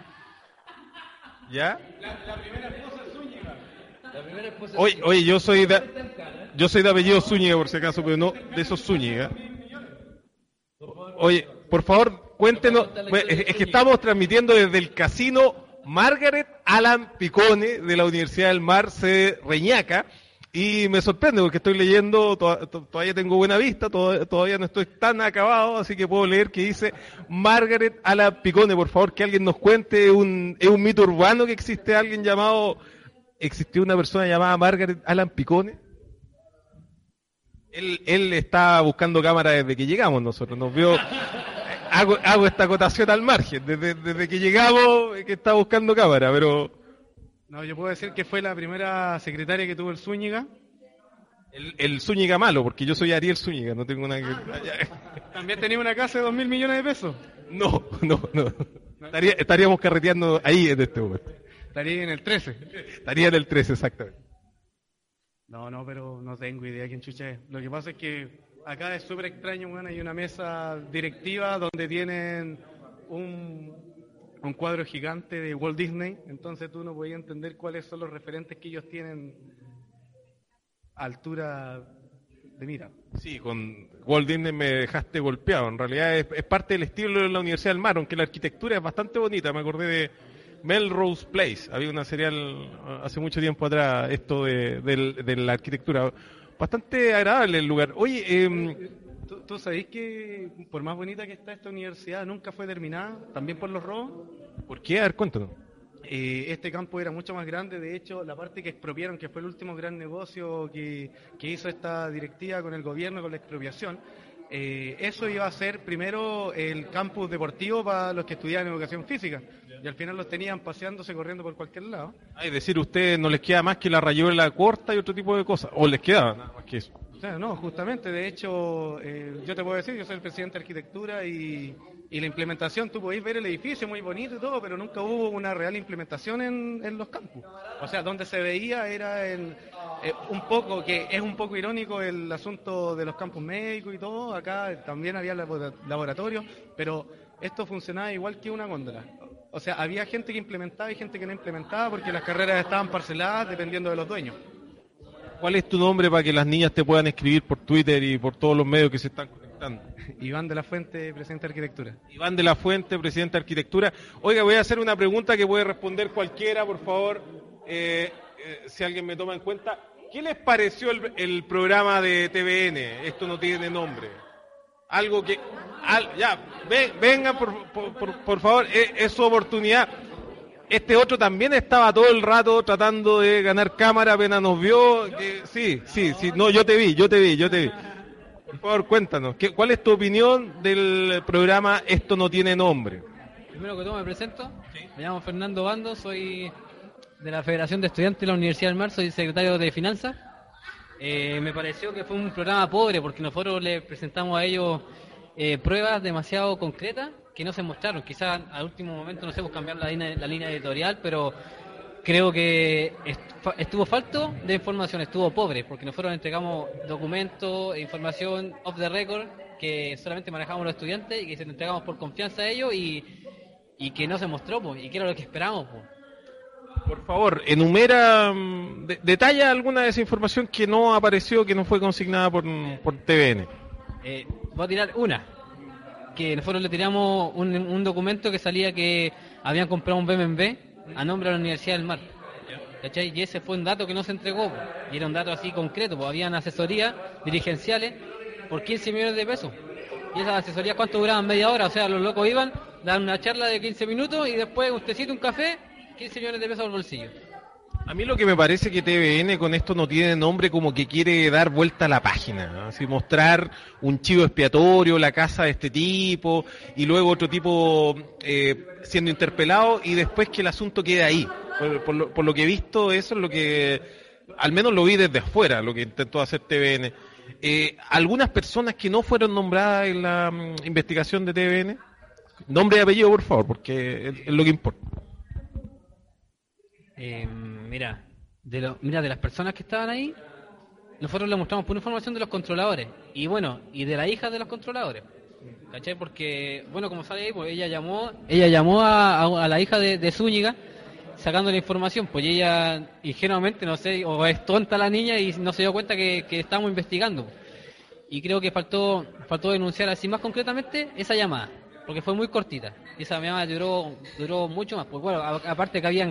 ¿Ya? La, la primera esposa es Zúñiga. La primera esposa es Oye, oye, yo soy de, yo soy de apellido Zúñiga, por si acaso, pero no de esos Zúñiga. Oye, por favor, cuéntenos, pues, es que estamos transmitiendo desde el casino Margaret Allan Picone de la Universidad del Mar, sede Reñaca, Y me sorprende porque estoy leyendo, to- to- todavía tengo buena vista, to- todavía no estoy tan acabado, así que puedo leer que dice Margaret Alan Picone. Por favor, que alguien nos cuente, ¿es un, es un mito urbano que existe alguien llamado, existió una persona llamada Margaret Alan Picone? Él, él está buscando cámara desde que llegamos nosotros, nos vio, hago, hago esta acotación al margen, desde, desde que llegamos que está buscando cámara, pero... No, yo puedo decir que fue la primera secretaria que tuvo el Zúñiga. El, el Zúñiga malo, porque yo soy Ariel Zúñiga, no tengo nada que... ¿También tenía una casa de dos mil millones de pesos? No, no, no. Estaría, estaríamos carreteando ahí en este momento. Estaría en el trece. Estaría en el trece, exactamente. No, no, pero no tengo idea quién chucha es. Lo que pasa es que acá es súper extraño, bueno, hay una mesa directiva donde tienen un... un cuadro gigante de Walt Disney, entonces tú no podías entender cuáles son los referentes que ellos tienen a altura de mira. Sí, con Walt Disney me dejaste golpeado. En realidad es, es parte del estilo de la Universidad del Mar, aunque la arquitectura es bastante bonita. Me acordé de Melrose Place. Había una serial hace mucho tiempo atrás, esto de, de, de la arquitectura. Bastante agradable el lugar. Oye, eh, ¿Tú, ¿Tú sabés que por más bonita que está esta universidad nunca fue terminada? También por los robos. ¿por qué? A ver, cuéntanos. Eh, este campo era mucho más grande, de hecho la parte que expropiaron, que fue el último gran negocio que, que hizo esta directiva con el gobierno, con la expropiación, eh, eso iba a ser primero el campus deportivo para los que estudiaban educación física, y al final los tenían paseándose, corriendo por cualquier lado. Ah, es decir, ustedes no les queda más que la rayuela corta y otro tipo de cosas, o les quedaba nada más que eso. O sea, no, justamente, de hecho, eh, yo te puedo decir, yo soy el presidente de arquitectura y, y la implementación, tú podéis ver el edificio muy bonito y todo, pero nunca hubo una real implementación en, en los campus. O sea, donde se veía era en, eh, un poco, que es un poco irónico el asunto de los campus médicos y todo, acá también había labora- laboratorios, pero esto funcionaba igual que una góndola. O sea, había gente que implementaba y gente que no implementaba porque las carreras estaban parceladas dependiendo de los dueños. ¿Cuál es tu nombre para que las niñas te puedan escribir por Twitter y por todos los medios que se están conectando? Iván de la Fuente, presidente de Arquitectura. Iván de la Fuente, presidente de Arquitectura. Oiga, voy a hacer una pregunta que puede responder cualquiera, por favor, eh, eh, si alguien me toma en cuenta. ¿Qué les pareció el, el programa de T V N? Esto no tiene nombre. Algo que... Al, ya, ven, vengan, por, por, por, por favor, es, es su oportunidad. Este otro también estaba todo el rato tratando de ganar cámara, apenas nos vio. Que, sí, sí, sí, no, yo te vi, yo te vi, yo te vi. Por favor, cuéntanos, ¿qué, ¿cuál es tu opinión del programa Esto no tiene nombre? Primero que todo me presento, me llamo Fernando Bando, soy de la Federación de Estudiantes de la Universidad del Mar, soy secretario de Finanzas. Eh, me pareció que fue un programa pobre porque nosotros le presentamos a ellos eh, pruebas demasiado concretas que no se mostraron. Quizás al último momento no sé, pues cambiar la línea, la línea editorial, pero creo que estuvo falto de información, estuvo pobre, porque nosotros entregamos documentos e información off the record que solamente manejamos los estudiantes y que se lo entregamos por confianza a ellos y, y que no se mostró, pues, y que era lo que esperábamos, pues. Por favor, enumera, de, detalla alguna de esa información que no apareció, que no fue consignada por, por T V N. Eh, voy a tirar una. Que nosotros le tiramos un, un documento que salía que habían comprado un B M W a nombre de la Universidad del Mar. ¿Cachai? Y ese fue un dato que no se entregó, po. Y era un dato así concreto, pues habían asesorías dirigenciales por quince millones de pesos. Y esas asesorías, ¿cuánto duraban? Media hora. O sea, los locos iban, daban una charla de quince minutos y después un tecito, un café, quince millones de pesos al bolsillo. A mí lo que me parece que T V N con esto no tiene nombre, como que quiere dar vuelta a la página, ¿no? Así mostrar un chivo expiatorio, la casa de este tipo, y luego otro tipo eh, siendo interpelado, y después que el asunto quede ahí. Por, por, lo, por lo que he visto, eso es lo que, al menos lo vi desde afuera, lo que intentó hacer T V N. Eh, algunas personas que no fueron nombradas en la um, investigación de T V N, nombre y apellido, por favor, porque es, es lo que importa. Eh, mira, de lo, mira, de las personas que estaban ahí, nosotros le mostramos pura información de los controladores y bueno, y de la hija de los controladores, ¿cachai? Porque, bueno, como sale ahí, pues ella llamó, ella llamó a, a, a la hija de, de Zúñiga sacando la información, pues ella ingenuamente, no sé, o es tonta la niña y no se dio cuenta que, que estábamos investigando. Y creo que faltó faltó denunciar así más concretamente esa llamada, porque fue muy cortita. Y esa llamada duró duró mucho más, pues bueno, a, aparte que habían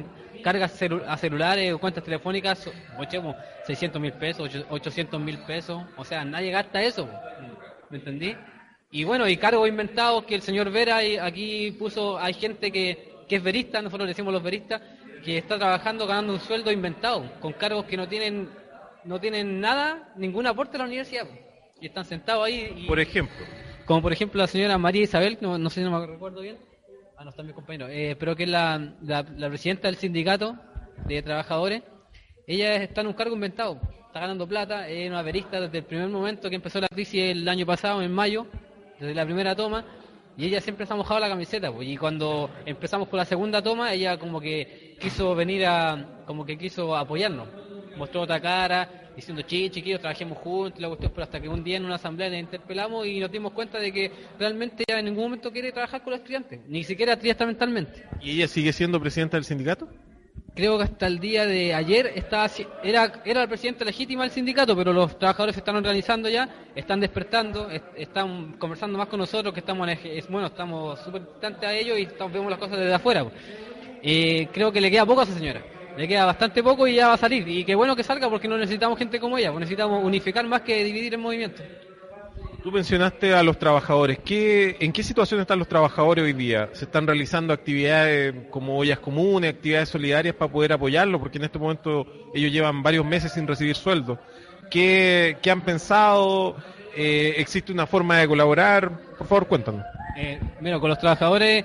cargas celu- a celulares o cuentas telefónicas, oye, como seiscientos mil pesos, ochocientos mil pesos, o sea, nadie gasta eso, ¿me entendí? Y bueno, y cargos inventados que el señor Vera y aquí puso, hay gente que, que es verista, nosotros le decimos los veristas, que está trabajando ganando un sueldo inventado, con cargos que no tienen no tienen nada, ningún aporte a la universidad, y están sentados ahí. Y, por ejemplo. Como por ejemplo la señora María Isabel, no, no sé si no me recuerdo bien, ah, no está mi compañero, eh, pero que es la, la, la presidenta del sindicato de trabajadores, ella está en un cargo inventado, está ganando plata, es una verista desde el primer momento que empezó la crisis el año pasado, en mayo, desde la primera toma, y ella siempre se ha mojado la camiseta, pues, y cuando empezamos con la segunda toma, ella como que quiso venir a, como que quiso apoyarnos, mostró otra cara, diciendo, chi, chiquillos, trabajemos juntos, la cuestión, pero hasta que un día en una asamblea le interpelamos y nos dimos cuenta de que realmente ella en ningún momento quiere trabajar con los estudiantes, ni siquiera triestamentalmente. ¿Y ella sigue siendo presidenta del sindicato? Creo que hasta el día de ayer estaba, era, era la presidenta legítima del sindicato, pero los trabajadores se están organizando ya, están despertando, est- están conversando más con nosotros, que estamos, en, es, bueno, estamos súper distantes a ellos y estamos, vemos las cosas desde afuera. Eh, creo que le queda poco a esa señora, le queda bastante poco y ya va a salir. Y qué bueno que salga porque no necesitamos gente como ella, necesitamos unificar más que dividir el movimiento. Tú mencionaste a los trabajadores. ¿Qué, ¿En qué situación están los trabajadores hoy día? ¿Se están realizando actividades como ollas comunes, actividades solidarias para poder apoyarlos? Porque en este momento ellos llevan varios meses sin recibir sueldo. ¿Qué, qué han pensado? Eh, ¿Existe una forma de colaborar? Por favor, cuéntanos. Eh, mira, con los trabajadores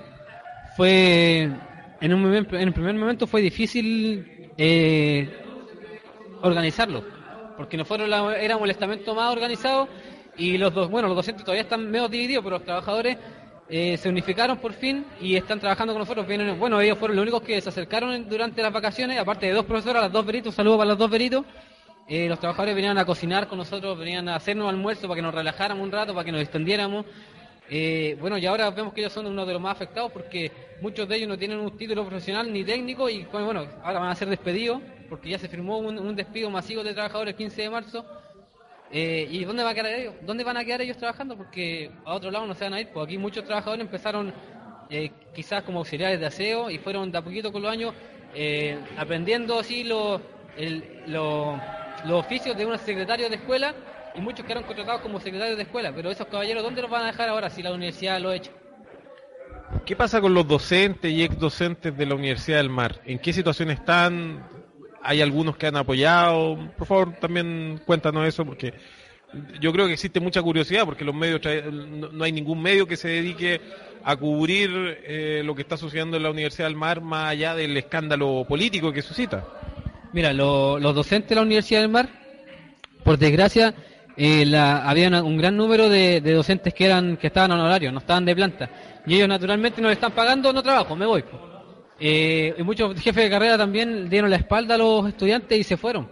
fue... En, un momento, en el primer momento fue difícil eh, organizarlo, porque nosotros la, éramos el estamento más organizado y los dos, bueno, los docentes todavía están medio divididos, pero los trabajadores eh, se unificaron por fin y están trabajando con nosotros. Vienen, bueno, ellos fueron los únicos que se acercaron durante las vacaciones, aparte de dos profesoras, las dos veritos, saludos para las dos veritos. Eh, los trabajadores venían a cocinar con nosotros, venían a hacernos almuerzo para que nos relajáramos un rato, para que nos extendiéramos. Eh, bueno, y ahora vemos que ellos son uno de los más afectados porque muchos de ellos no tienen un título profesional ni técnico y bueno, ahora van a ser despedidos porque ya se firmó un, un despido masivo de trabajadores el quince de marzo. Eh, ¿Y dónde va a quedar ellos? ¿Dónde van a quedar ellos trabajando? Porque a otro lado no se van a ir, pues aquí muchos trabajadores empezaron eh, quizás como auxiliares de aseo y fueron de a poquito con los años eh, aprendiendo así los, el, los, los oficios de unos secretarios de escuela. Y muchos quedaron contratados como secretarios de escuela, pero esos caballeros, ¿dónde los van a dejar ahora si la universidad lo ha hecho? ¿Qué pasa con los docentes y ex docentes de la Universidad del Mar? ¿En qué situación están? ¿Hay algunos que han apoyado? Por favor, también cuéntanos eso, porque yo creo que existe mucha curiosidad, porque los medios tra- no hay ningún medio que se dedique a cubrir eh, lo que está sucediendo en la Universidad del Mar, más allá del escándalo político que suscita. Mira, lo, los docentes de la Universidad del Mar, por desgracia, Eh, la, había una, un gran número de, de docentes que eran que estaban honorarios, no estaban de planta, y ellos naturalmente nos están pagando, no trabajo, me voy. Eh, y muchos jefes de carrera también dieron la espalda a los estudiantes y se fueron.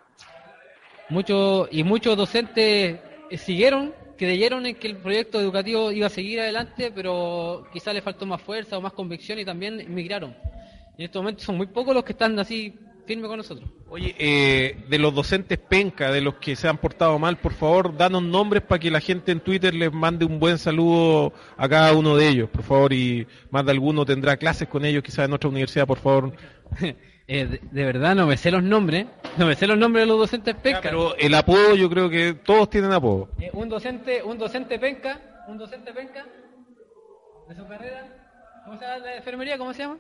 Muchos y muchos docentes eh, siguieron, creyeron en que el proyecto educativo iba a seguir adelante, pero quizás le faltó más fuerza o más convicción y también emigraron. Y en estos momentos son muy pocos los que están así firme con nosotros. Oye, eh, de los docentes penca, de los que se han portado mal, por favor, danos nombres para que la gente en Twitter les mande un buen saludo a cada uno de ellos, por favor, y más de alguno tendrá clases con ellos, quizás en otra universidad, por favor. eh, de, de verdad no me sé los nombres, no me sé los nombres de los docentes penca. Ya, pero el apodo, yo creo que todos tienen apodo. Eh, un docente, un docente penca, un docente penca de su carrera, ¿cómo se llama la enfermería? ¿Cómo se llama?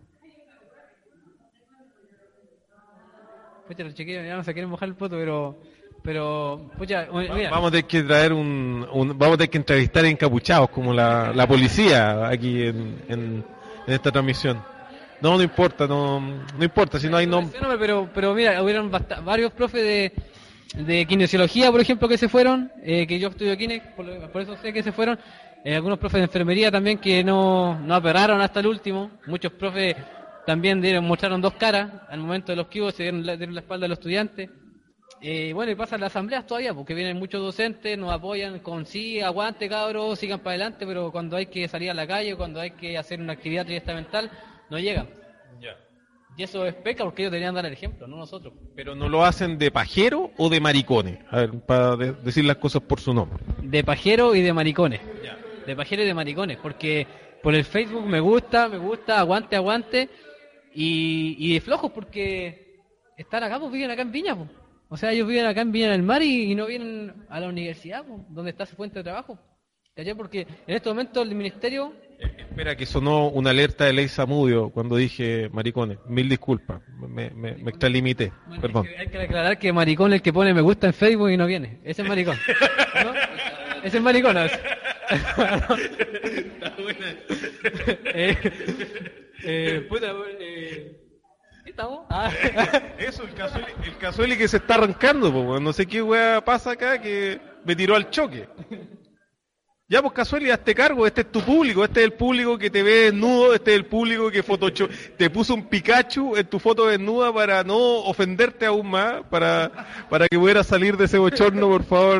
Pucha, los chiquillos ya no se quieren mojar el poto, pero... pero pucha, mira. Vamos a tener que traer un, un... Vamos a tener que entrevistar encapuchados, como la, la policía, aquí en, en, en esta transmisión. No, no importa, no no importa, si no hay nombre. Pero, pero mira, hubieron bast- varios profes de, de kinesiología, por ejemplo, que se fueron, eh, que yo estudio kine, por, por eso sé que se fueron. Eh, algunos profes de enfermería también que no, no aperraron hasta el último. Muchos profes también dieron, mostraron dos caras al momento de los kibos, se dieron la, dieron la espalda a los estudiantes. Eh, bueno, y pasan las asambleas todavía, porque vienen muchos docentes, nos apoyan con sí, aguante cabros, sigan para adelante, pero cuando hay que salir a la calle, cuando hay que hacer una actividad triestamental, no llegan. Ya. Y eso es peca porque ellos deberían dar el ejemplo, no nosotros. Pero no lo hacen de pajero o de maricones, a ver, para de- decir las cosas por su nombre. De pajero y de maricones. De pajero y de maricones, porque por el Facebook me gusta, me gusta, aguante, aguante. y, y de flojos porque están acá, pues viven acá en Viña, pues. O sea, ellos viven acá en Viña del Mar y, y no vienen a la universidad, pues, donde está su fuente de trabajo. ¿Cachai? Porque en este momento el ministerio... Espera, que sonó una alerta de Ley Samudio cuando dije maricones. Mil disculpas, me, me, me extralimité, perdón. Hay que, hay que aclarar que maricón es el que pone me gusta en Facebook y no viene. Ese es maricón, ¿no? Ese es maricón. ¿No? Está buena. eh, eh, puta, eh, ¿qué estamos? Ah. Eso, el Casueli, el Casueli que se está arrancando, po, no sé qué weá pasa acá que me tiró al choque. Ya, pues Casueli, hazte cargo, este es tu público, este es el público que te ve desnudo, este es el público que Photoshop te puso un Pikachu en tu foto desnuda para no ofenderte aún más, para, para que pudieras salir de ese bochorno, por favor.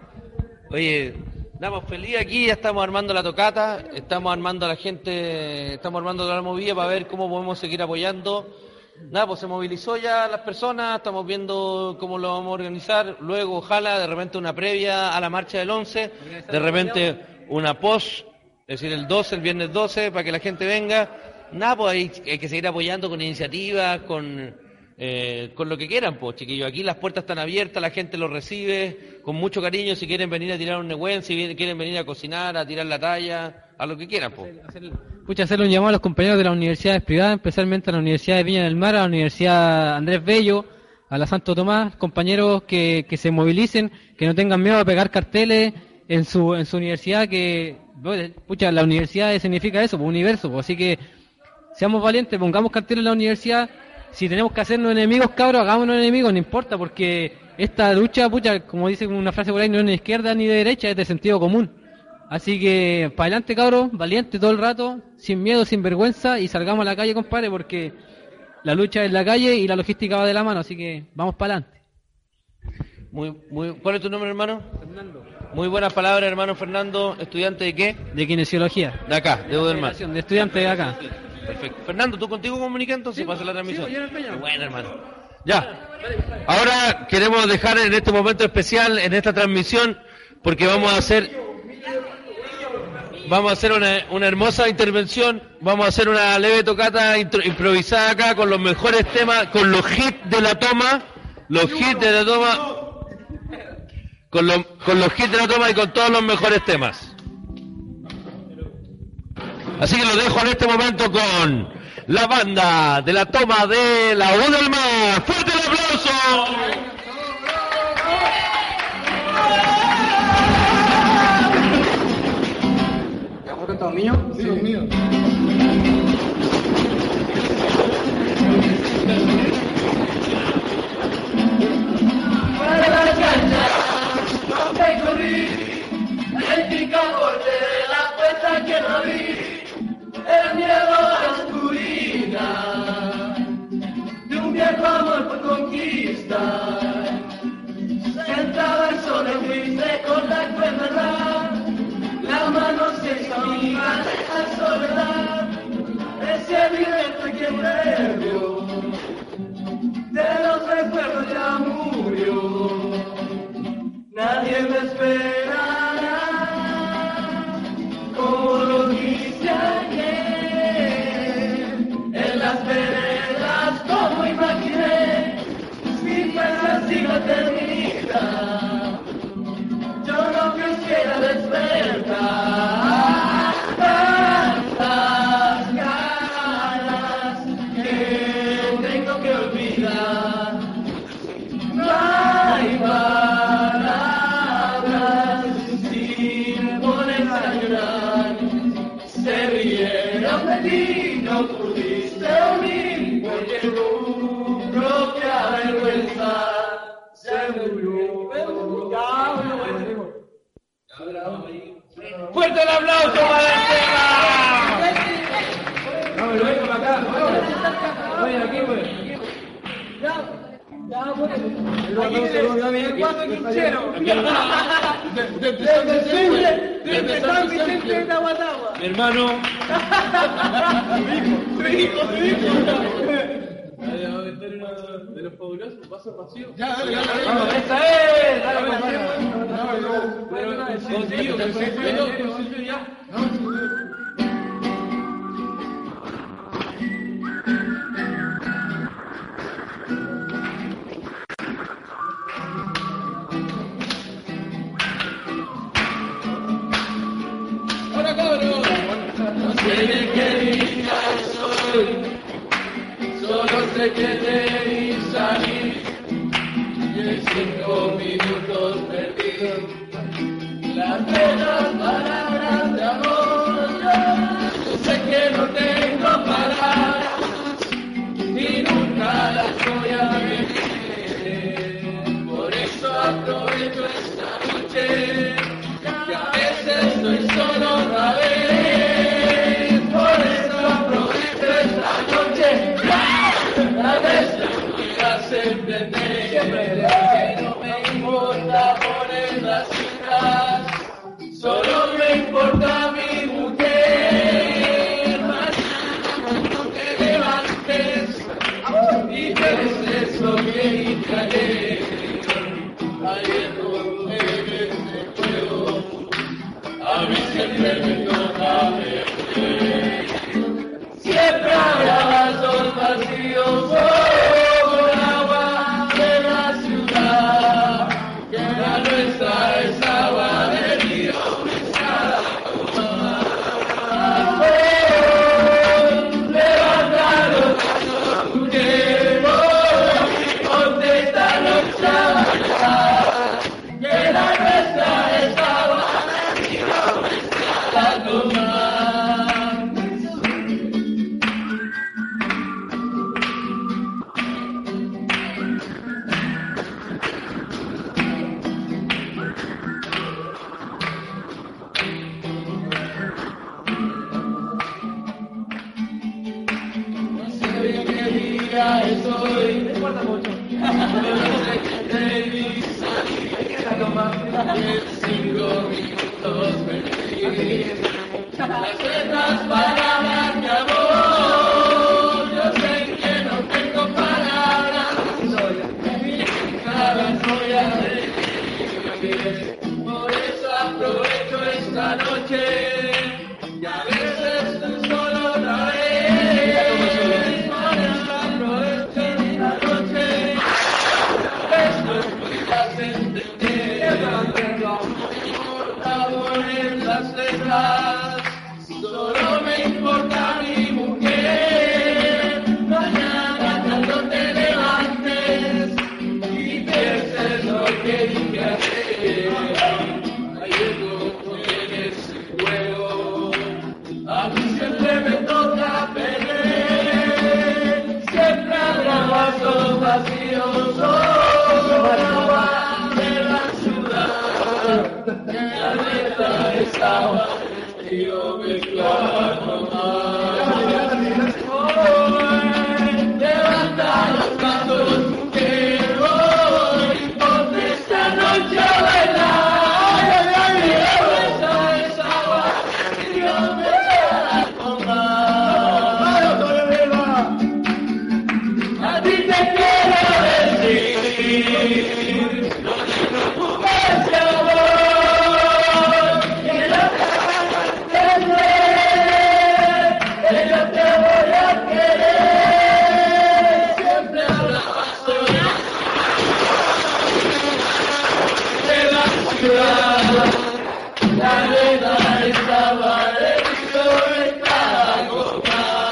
Oye, estamos felices aquí, ya estamos armando la tocata, estamos armando a la gente, estamos armando la movida para ver cómo podemos seguir apoyando. Nada, pues se movilizó ya las personas, estamos viendo cómo lo vamos a organizar, luego ojalá de repente una previa a la marcha del once, de repente una post, es decir, el doce, el viernes doce, para que la gente venga. Nada, pues hay, hay que seguir apoyando con iniciativas, con eh, con lo que quieran, pues chiquillos, aquí las puertas están abiertas, la gente los recibe con mucho cariño, si quieren venir a tirar un negüen, si quieren venir a cocinar, a tirar la talla, a lo que quieran, pues. Pucha, hacerle un llamado a los compañeros de las universidades privadas, especialmente a la Universidad de Viña del Mar, a la Universidad Andrés Bello, a la Santo Tomás, compañeros que, que se movilicen, que no tengan miedo a pegar carteles en su en su universidad, que, pucha, la universidad significa eso, pues, universo, pues, así que seamos valientes, pongamos carteles en la universidad, si tenemos que hacernos enemigos, cabros, hagámonos enemigos, no importa, porque esta lucha, pucha, como dice una frase por ahí, no es ni de izquierda ni de derecha, es de sentido común. Así que, para adelante, cabros, valiente todo el rato, sin miedo, sin vergüenza, y salgamos a la calle, compadre, porque la lucha es la calle y la logística va de la mano, así que vamos para adelante. Muy, muy, ¿cuál es tu nombre, hermano? Fernando. Muy buenas palabras, hermano Fernando. ¿Estudiante de qué? De kinesiología. De acá, de Udelmar. De estudiante de acá. Perfecto. Fernando, ¿tú contigo comunicas entonces? Sí, pasa la transmisión. Sí, yo no Qué bueno, hermano. Ya. Ahora queremos dejar en este momento especial, en esta transmisión, porque vamos a hacer... Vamos a hacer una, una hermosa intervención, vamos a hacer una leve tocata improvisada acá con los mejores temas, con los hits de la toma, los hits de la toma, con, lo, con los hits de la toma y con todos los mejores temas. Así que lo dejo en este momento con la banda de la toma de la U del Mar. ¡Fuerte el aplauso! ¿Esto es mío? Sí, es mío. Para la cancha, donde corrí, el picador de la puerta que no vi, el miedo a la oscuridad, de un viejo amor por conquistar, sentado al sol en gris con la cruel verdad. La mano se examina a soledad, ese viento que previo de los recuerdos ya murió. Nadie me esperará como lo quise ayer, en las veredas como imaginé, si fuese así la eternidad. Yo no quisiera despertar tantas ganas que tengo que olvidar. No hay palabras si me pones a llorar. Se rieron de ti, no pudiste oír, porque tu propia vergüenza se murió. ¡Fuerte el aplauso para el tema! No, me lo dejo para acá. Oye, aquí, güey. Ya, ya, güey. Aquí el cuadro quinchero. Desde San Vicente de Tahuatahua. Mi hermano. Su hijo, su hijo. De los fabulosos, vasos vacíos. Ya, dale, dale, dale. Vamos, ¡Esa es! Dale, Conseguido, conseguido, conseguido ya. sé que debí salir y en cinco minutos perdí las bellas palabras de amor. Yo sé que no tengo palabras y nunca las voy a ver. Por eso aprovecho esta noche, que a veces estoy solo otra vez. Por eso aprovecho esta noche, a veces podrás entender que no me importa poner las cifras, solo me importa mi mujer. Mañana te levantes y pienses lo que hice ayer. Ayer no me este juego, a mí siempre me toca perder. Siempre habrá vasos vacíos como el agua de la ciudad, que la nuestra es agua de río. Levanta los brazos que voy, ponte esta noche a bailar, que la nuestra es agua de río. A tomar. Estoy, me importa mucho. No sé qué te dice, en cinco minutos perdí las letras palabras de amor. Yo sé que no tengo palabras, nunca las voy a decir. Por eso aprovecho esta noche, y a veces estoy solo otra vez. Las letras, solo me importa mi mujer. Mañana cuando te levantes y pienses lo que dije ayer, ayer no tienes juego, a mí siempre me toca perder. Siempre habrá vasos vacíos como el agua de la ciudad, la neta es agua y yo me clavo más. Levanta los brazos que voy, ponte esta noche a bailar, la neta es agua y yo me clavo más. A ti te quiero decir ese amor. La neta estaba dentro de cada copa.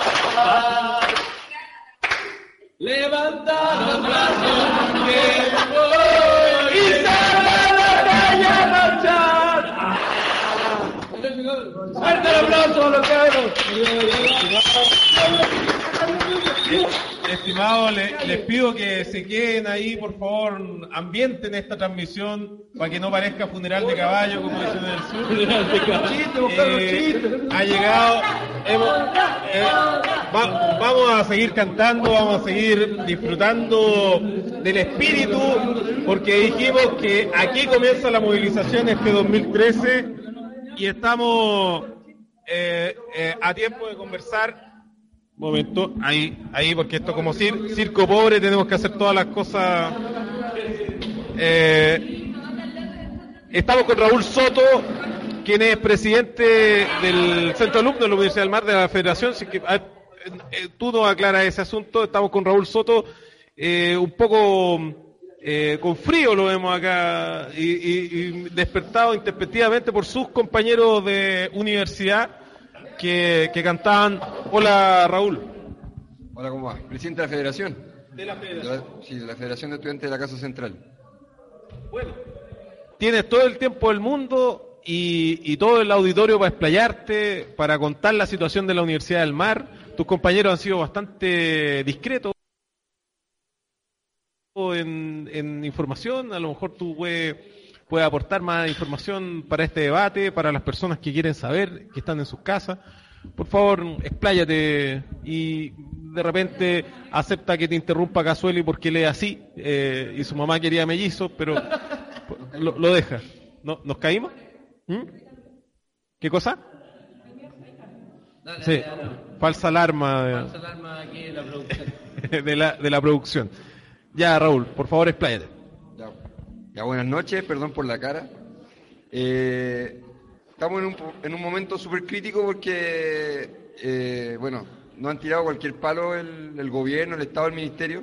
Levanta los brazos que voy y sal a la calle a marchar. Fuerte el aplauso a los cabros. Estimados, le, les pido que se queden ahí, por favor, ambienten esta transmisión para que no parezca funeral de caballo, como dicen en el sur. Funeral de caballo. Eh, ha llegado, hemos, eh, va, vamos a seguir cantando, vamos a seguir disfrutando del espíritu, porque dijimos que aquí comienza la movilización este dos mil trece y estamos eh, eh, a tiempo de conversar. Momento, ahí, ahí, porque esto como cir, circo pobre, tenemos que hacer todas las cosas. Eh, estamos con Raúl Soto, quien es presidente del Centro Alumno de la Universidad del Mar de la Federación. Así que, eh, eh, tú nos aclaras ese asunto. Estamos con Raúl Soto, eh, un poco eh, con frío lo vemos acá, y, y, y despertado intempestivamente por sus compañeros de universidad. Que, que cantaban. Hola, Raúl. Hola, ¿cómo va? Presidente de la Federación. De la Federación. De la- sí, de la Federación de Estudiantes de la Casa Central. Bueno, tienes todo el tiempo del mundo y, y todo el auditorio para explayarte, para contar la situación de la Universidad del Mar. Tus compañeros han sido bastante discretos en, en información. A lo mejor tú puedes, puedes aportar más información para este debate, para las personas que quieren saber, que están en sus casas. Por favor, expláyate y de repente acepta que te interrumpa Casueli porque él es así eh, y su mamá quería mellizos, pero lo, lo deja. ¿No, ¿Nos caímos? ¿Mm? ¿Qué cosa? Dale, Sí, dale, dale. falsa alarma, Falsa alarma aquí en la producción. de, de la, de la producción. Ya, Raúl, por favor, expláyate. Ya, ya, buenas noches, perdón por la cara. Eh, estamos en un, po- en un momento súper crítico porque, eh, bueno, nos han tirado cualquier palo el, el gobierno, el Estado, el Ministerio.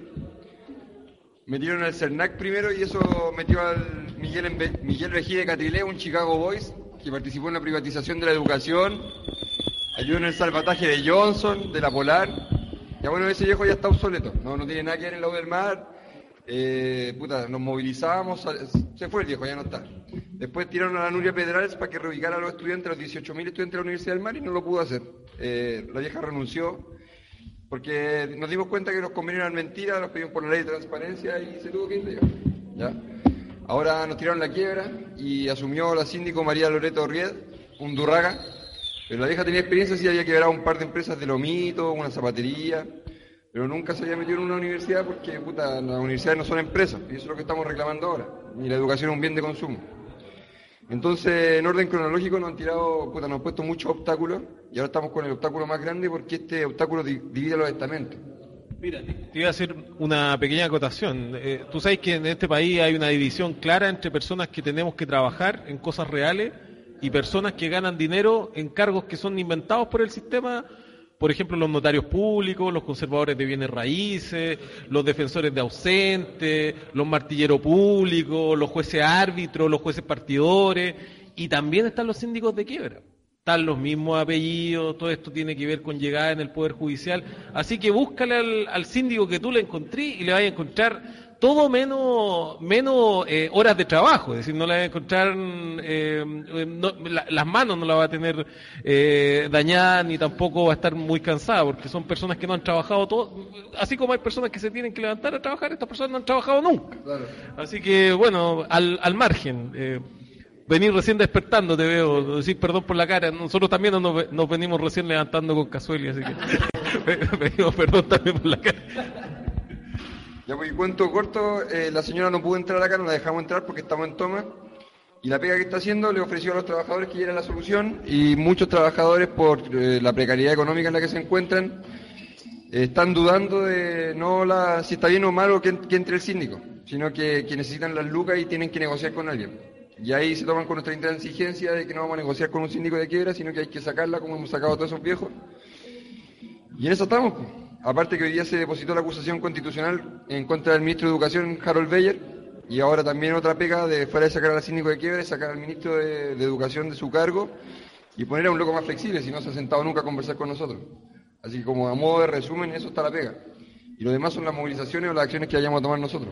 Metieron al CERNAC primero y eso metió al Miguel, Embe- Miguel Vejí de Catrileo, un Chicago Boys, que participó en la privatización de la educación, ayudó en el salvataje de Johnson, de la Polar. Ya bueno, ese viejo ya está obsoleto, no, no tiene nada que ver en la U del Mar. Eh, puta, nos movilizamos, sal- se fue el viejo, ya no está. Después tiraron a la Nuria Pedrales para que reubicara a los estudiantes, a los dieciocho mil estudiantes de la Universidad del Mar, y no lo pudo hacer. Eh, la vieja renunció porque nos dimos cuenta que los convenios eran mentiras, los pedimos por la ley de transparencia y se tuvo que ir de ella. ¿Ya? Ahora nos tiraron la quiebra y asumió la síndico María Loreto Ried, un durraga, pero la vieja tenía experiencia, sí había quebrado un par de empresas de lomito, una zapatería, pero nunca se había metido en una universidad porque, puta, las universidades no son empresas, y eso es lo que estamos reclamando ahora, y la educación es un bien de consumo. Entonces, en orden cronológico nos han tirado, puta, nos han puesto muchos obstáculos, y ahora estamos con el obstáculo más grande porque este obstáculo di- divide los estamentos. Mira, te iba a hacer una pequeña acotación. Eh, tú sabes que en este país hay una división clara entre personas que tenemos que trabajar en cosas reales y personas que ganan dinero en cargos que son inventados por el sistema. Por ejemplo, los notarios públicos, los conservadores de bienes raíces, los defensores de ausentes, los martilleros públicos, los jueces árbitros, los jueces partidores, y también están los síndicos de quiebra. Están los mismos apellidos, todo esto tiene que ver con llegada en el Poder Judicial. Así que búscale al, al síndico que tú le encontré y le vas a encontrar todo menos menos eh, horas de trabajo. Es decir, no le vas a encontrar, eh, no, la- las manos no las va a tener eh, dañadas ni tampoco va a estar muy cansada, porque son personas que no han trabajado todo. Así como hay personas que se tienen que levantar a trabajar, estas personas no han trabajado nunca. Así que, bueno, al, al margen. Eh, Venir recién despertando, te veo, decir perdón por la cara. Nosotros también nos, ve- nos venimos recién levantando con Casueli, así que pedimos perdón también por la cara. Ya pues, y cuento corto, eh, la señora no pudo entrar acá, no la dejamos entrar porque estamos en toma, y la pega que está haciendo le ofreció a los trabajadores que era la solución, y muchos trabajadores por eh, la precariedad económica en la que se encuentran, eh, están dudando de no la si está bien o malo que, que entre el síndico, sino que, que necesitan las lucas y tienen que negociar con alguien. Y ahí se toman con nuestra intransigencia de que no vamos a negociar con un síndico de quiebra, sino que hay que sacarla como hemos sacado a todos esos viejos. Y en eso estamos. Pues. Aparte que hoy día se depositó la acusación constitucional en contra del ministro de Educación, Harold Beyer, y ahora también otra pega de fuera de sacar al síndico de quiebra, es sacar al ministro de, de Educación de su cargo y poner a un loco más flexible, si no se ha sentado nunca a conversar con nosotros. Así que como a modo de resumen, eso está la pega. Y lo demás son las movilizaciones o las acciones que vayamos a tomar nosotros.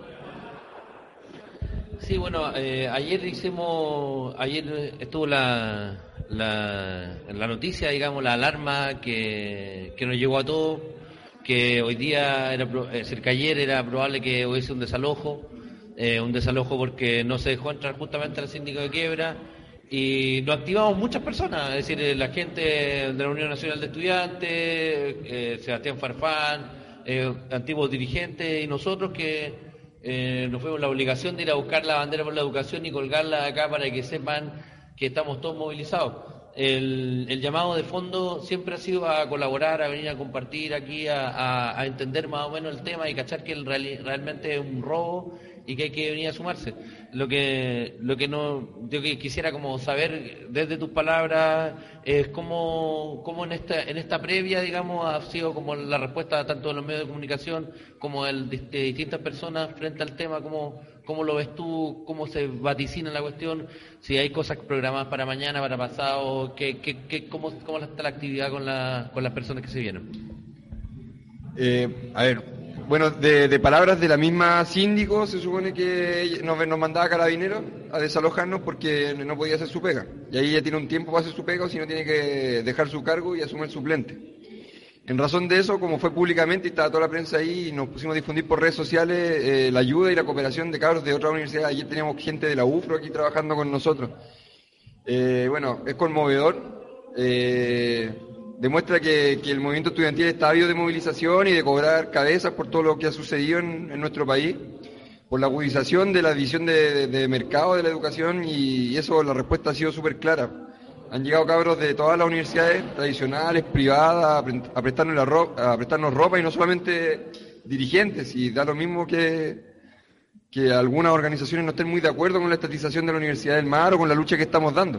Sí, bueno, eh, ayer hicimos, ayer estuvo la, la, la noticia, digamos, la alarma que, que nos llegó a todos, que hoy día, era, pro- es decir, que ayer era probable que hubiese un desalojo, eh, un desalojo porque no se dejó entrar justamente al síndico de quiebra, y nos activamos muchas personas, es decir, eh, la gente de la Unión Nacional de Estudiantes, eh, Sebastián Farfán, eh, antiguos dirigentes, y nosotros que Eh, nos fuimos la obligación de ir a buscar la bandera por la educación y colgarla acá para que sepan que estamos todos movilizados. El, el llamado de fondo siempre ha sido a colaborar, a venir a compartir aquí, a, a, a entender más o menos el tema y cachar que el reali- realmente es un robo y que hay que venir a sumarse. Lo que lo que no yo que quisiera como saber desde tus palabras es cómo, cómo en esta en esta previa, digamos, ha sido como la respuesta tanto de los medios de comunicación como el, de, de distintas personas frente al tema, cómo, cómo lo ves tú, cómo se vaticina la cuestión, si hay cosas programadas para mañana, para pasado, qué, qué, qué, cómo, cómo está la actividad con, la, con las personas que se vienen. Eh, a ver, bueno, de, de palabras de la misma síndico, se supone que nos, nos mandaba Carabineros a desalojarnos porque no podía hacer su pega. Y ahí ella tiene un tiempo para hacer su pega, o si no tiene que dejar su cargo y asumir suplente. En razón de eso, como fue públicamente y estaba toda la prensa ahí, y nos pusimos a difundir por redes sociales eh, la ayuda y la cooperación de cabros de otras universidades. Ayer teníamos gente de la U F R O aquí trabajando con nosotros. Eh, bueno, es conmovedor. Eh, demuestra que, que el movimiento estudiantil está ávido de movilización y de cobrar cabezas por todo lo que ha sucedido en, en nuestro país, por la agudización de la visión de, de, de mercado de la educación, y eso, la respuesta ha sido súper clara. Han llegado cabros de todas las universidades tradicionales, privadas, a prestarnos, la ropa, a prestarnos ropa, y no solamente dirigentes, y da lo mismo que, que algunas organizaciones no estén muy de acuerdo con la estatización de la Universidad del Mar o con la lucha que estamos dando.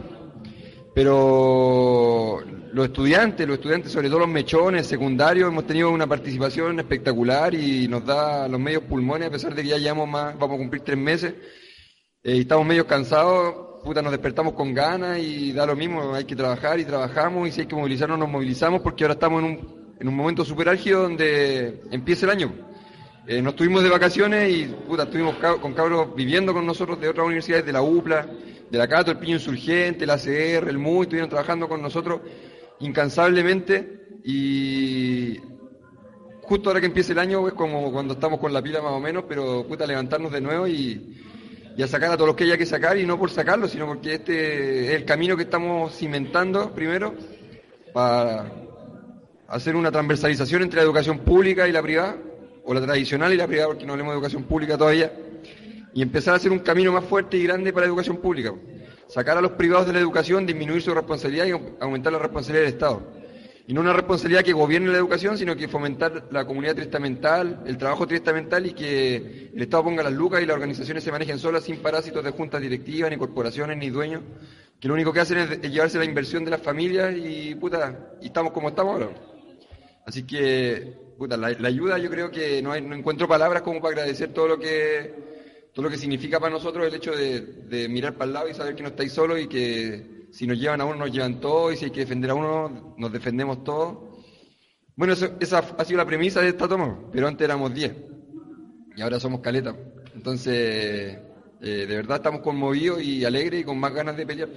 Pero los estudiantes, los estudiantes, sobre todo los mechones secundarios, hemos tenido una participación espectacular y nos da los medios pulmones, a pesar de que ya llevamos más, vamos a cumplir tres meses, eh, y estamos medio cansados. Puta, nos despertamos con ganas y da lo mismo, hay que trabajar y trabajamos, y si hay que movilizarnos, nos movilizamos, porque ahora estamos en un, en un momento súper álgido donde empieza el año. Eh, nos tuvimos de vacaciones y puta, estuvimos cab- con cabros viviendo con nosotros de otras universidades, de la U P L A, de la Cato, el Piño Insurgente, la A C R, el M U I, estuvieron trabajando con nosotros incansablemente, y justo ahora que empieza el año es como cuando estamos con la pila más o menos, pero puta, levantarnos de nuevo y... y a sacar a todos los que haya que sacar, y no por sacarlos, sino porque este es el camino que estamos cimentando primero para hacer una transversalización entre la educación pública y la privada, o la tradicional y la privada, porque no hablemos de educación pública todavía, y empezar a hacer un camino más fuerte y grande para la educación pública. Sacar a los privados de la educación, disminuir su responsabilidad y aumentar la responsabilidad del Estado. Y no una responsabilidad que gobierne la educación, sino que fomentar la comunidad triestamental, el trabajo triestamental, y que el Estado ponga las lucas y las organizaciones se manejen solas, sin parásitos de juntas directivas, ni corporaciones, ni dueños, que lo único que hacen es, es llevarse la inversión de las familias y, puta, y estamos como estamos ahora. Así que, puta, la, la ayuda, yo creo que no, hay, no encuentro palabras como para agradecer todo lo que todo lo que significa para nosotros el hecho de, de mirar para el lado y saber que no estáis solos, y que si nos llevan a uno, nos llevan todos, y si hay que defender a uno, nos defendemos todos. Bueno, eso, esa ha sido la premisa de esta toma, pero antes éramos diez, y ahora somos caleta. Entonces, eh, de verdad estamos conmovidos y alegres y con más ganas de pelear.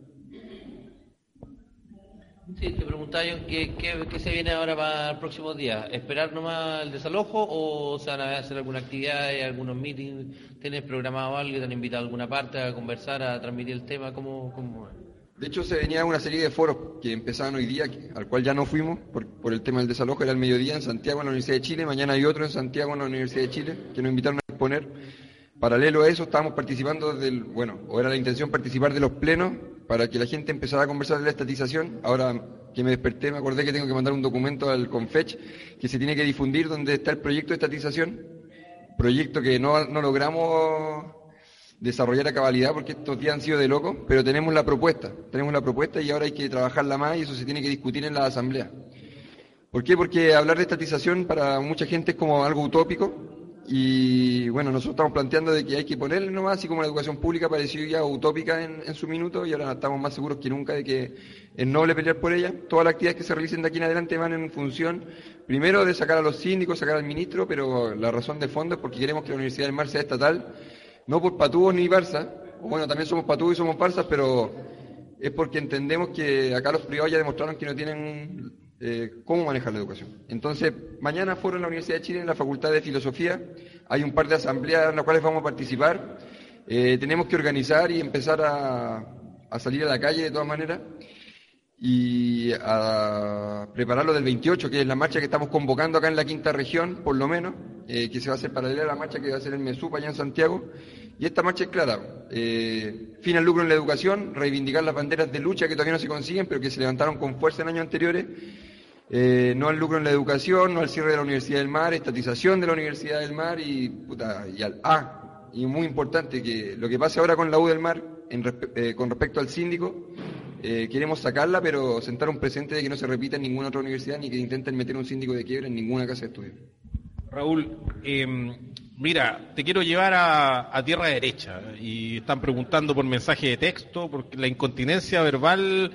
Sí, te preguntaba yo ¿qué, qué, qué se viene ahora para el próximo día. ¿Esperar nomás el desalojo o se van a hacer alguna actividad, algunos meetings? ¿Tienes programado algo? ¿Te han invitado a alguna parte a conversar, a transmitir el tema? ¿Cómo, cómo es? De hecho, se venía una serie de foros que empezaban hoy día, al cual ya no fuimos por, por el tema del desalojo. Era el mediodía en Santiago, en la Universidad de Chile. Mañana hay otro en Santiago, en la Universidad de Chile, que nos invitaron a exponer. Paralelo a eso, estábamos participando del, bueno, o era la intención participar de los plenos, para que la gente empezara a conversar de la estatización. Ahora que me desperté, me acordé que tengo que mandar un documento al Confech, que se tiene que difundir, donde está el proyecto de estatización. Proyecto que no, no logramos desarrollar a cabalidad porque estos días han sido de locos, pero tenemos la propuesta, tenemos la propuesta y ahora hay que trabajarla más, y eso se tiene que discutir en la asamblea. ¿Por qué? Porque hablar de estatización para mucha gente es como algo utópico, y bueno, nosotros estamos planteando de que hay que ponerle nomás, así como la educación pública pareció ya utópica en, en su minuto, y ahora estamos más seguros que nunca de que es noble pelear por ella. Todas las actividades que se realicen de aquí en adelante van en función, primero, de sacar a los síndicos, sacar al ministro, pero la razón de fondo es porque queremos que la Universidad del Mar sea estatal, no por patúos ni Barça, bueno, también somos patúos y somos Barzas, pero es porque entendemos que acá los privados ya demostraron que no tienen eh, cómo manejar la educación. Entonces, mañana fueron en la Universidad de Chile, en la Facultad de Filosofía, hay un par de asambleas en las cuales vamos a participar, eh, tenemos que organizar y empezar a, a salir a la calle de todas maneras, y a preparar lo del veintiocho, que es la marcha que estamos convocando acá en la quinta región, por lo menos, eh, que se va a hacer paralela a la marcha que va a hacer en MESUP allá en Santiago. Y esta marcha es clara, eh, fin al lucro en la educación, reivindicar las banderas de lucha que todavía no se consiguen, pero que se levantaron con fuerza en años anteriores, eh, no al lucro en la educación, no al cierre de la Universidad del Mar, estatización de la Universidad del Mar y, puta, y al A. Y muy importante que lo que pase ahora con la U del Mar, en respe- eh, con respecto al síndico, Eh, queremos sacarla, pero sentar un precedente de que no se repita en ninguna otra universidad, ni que intenten meter un síndico de quiebra en ninguna casa de estudio. Raúl, eh, mira, te quiero llevar a, a tierra derecha, y están preguntando por mensaje de texto, porque la incontinencia verbal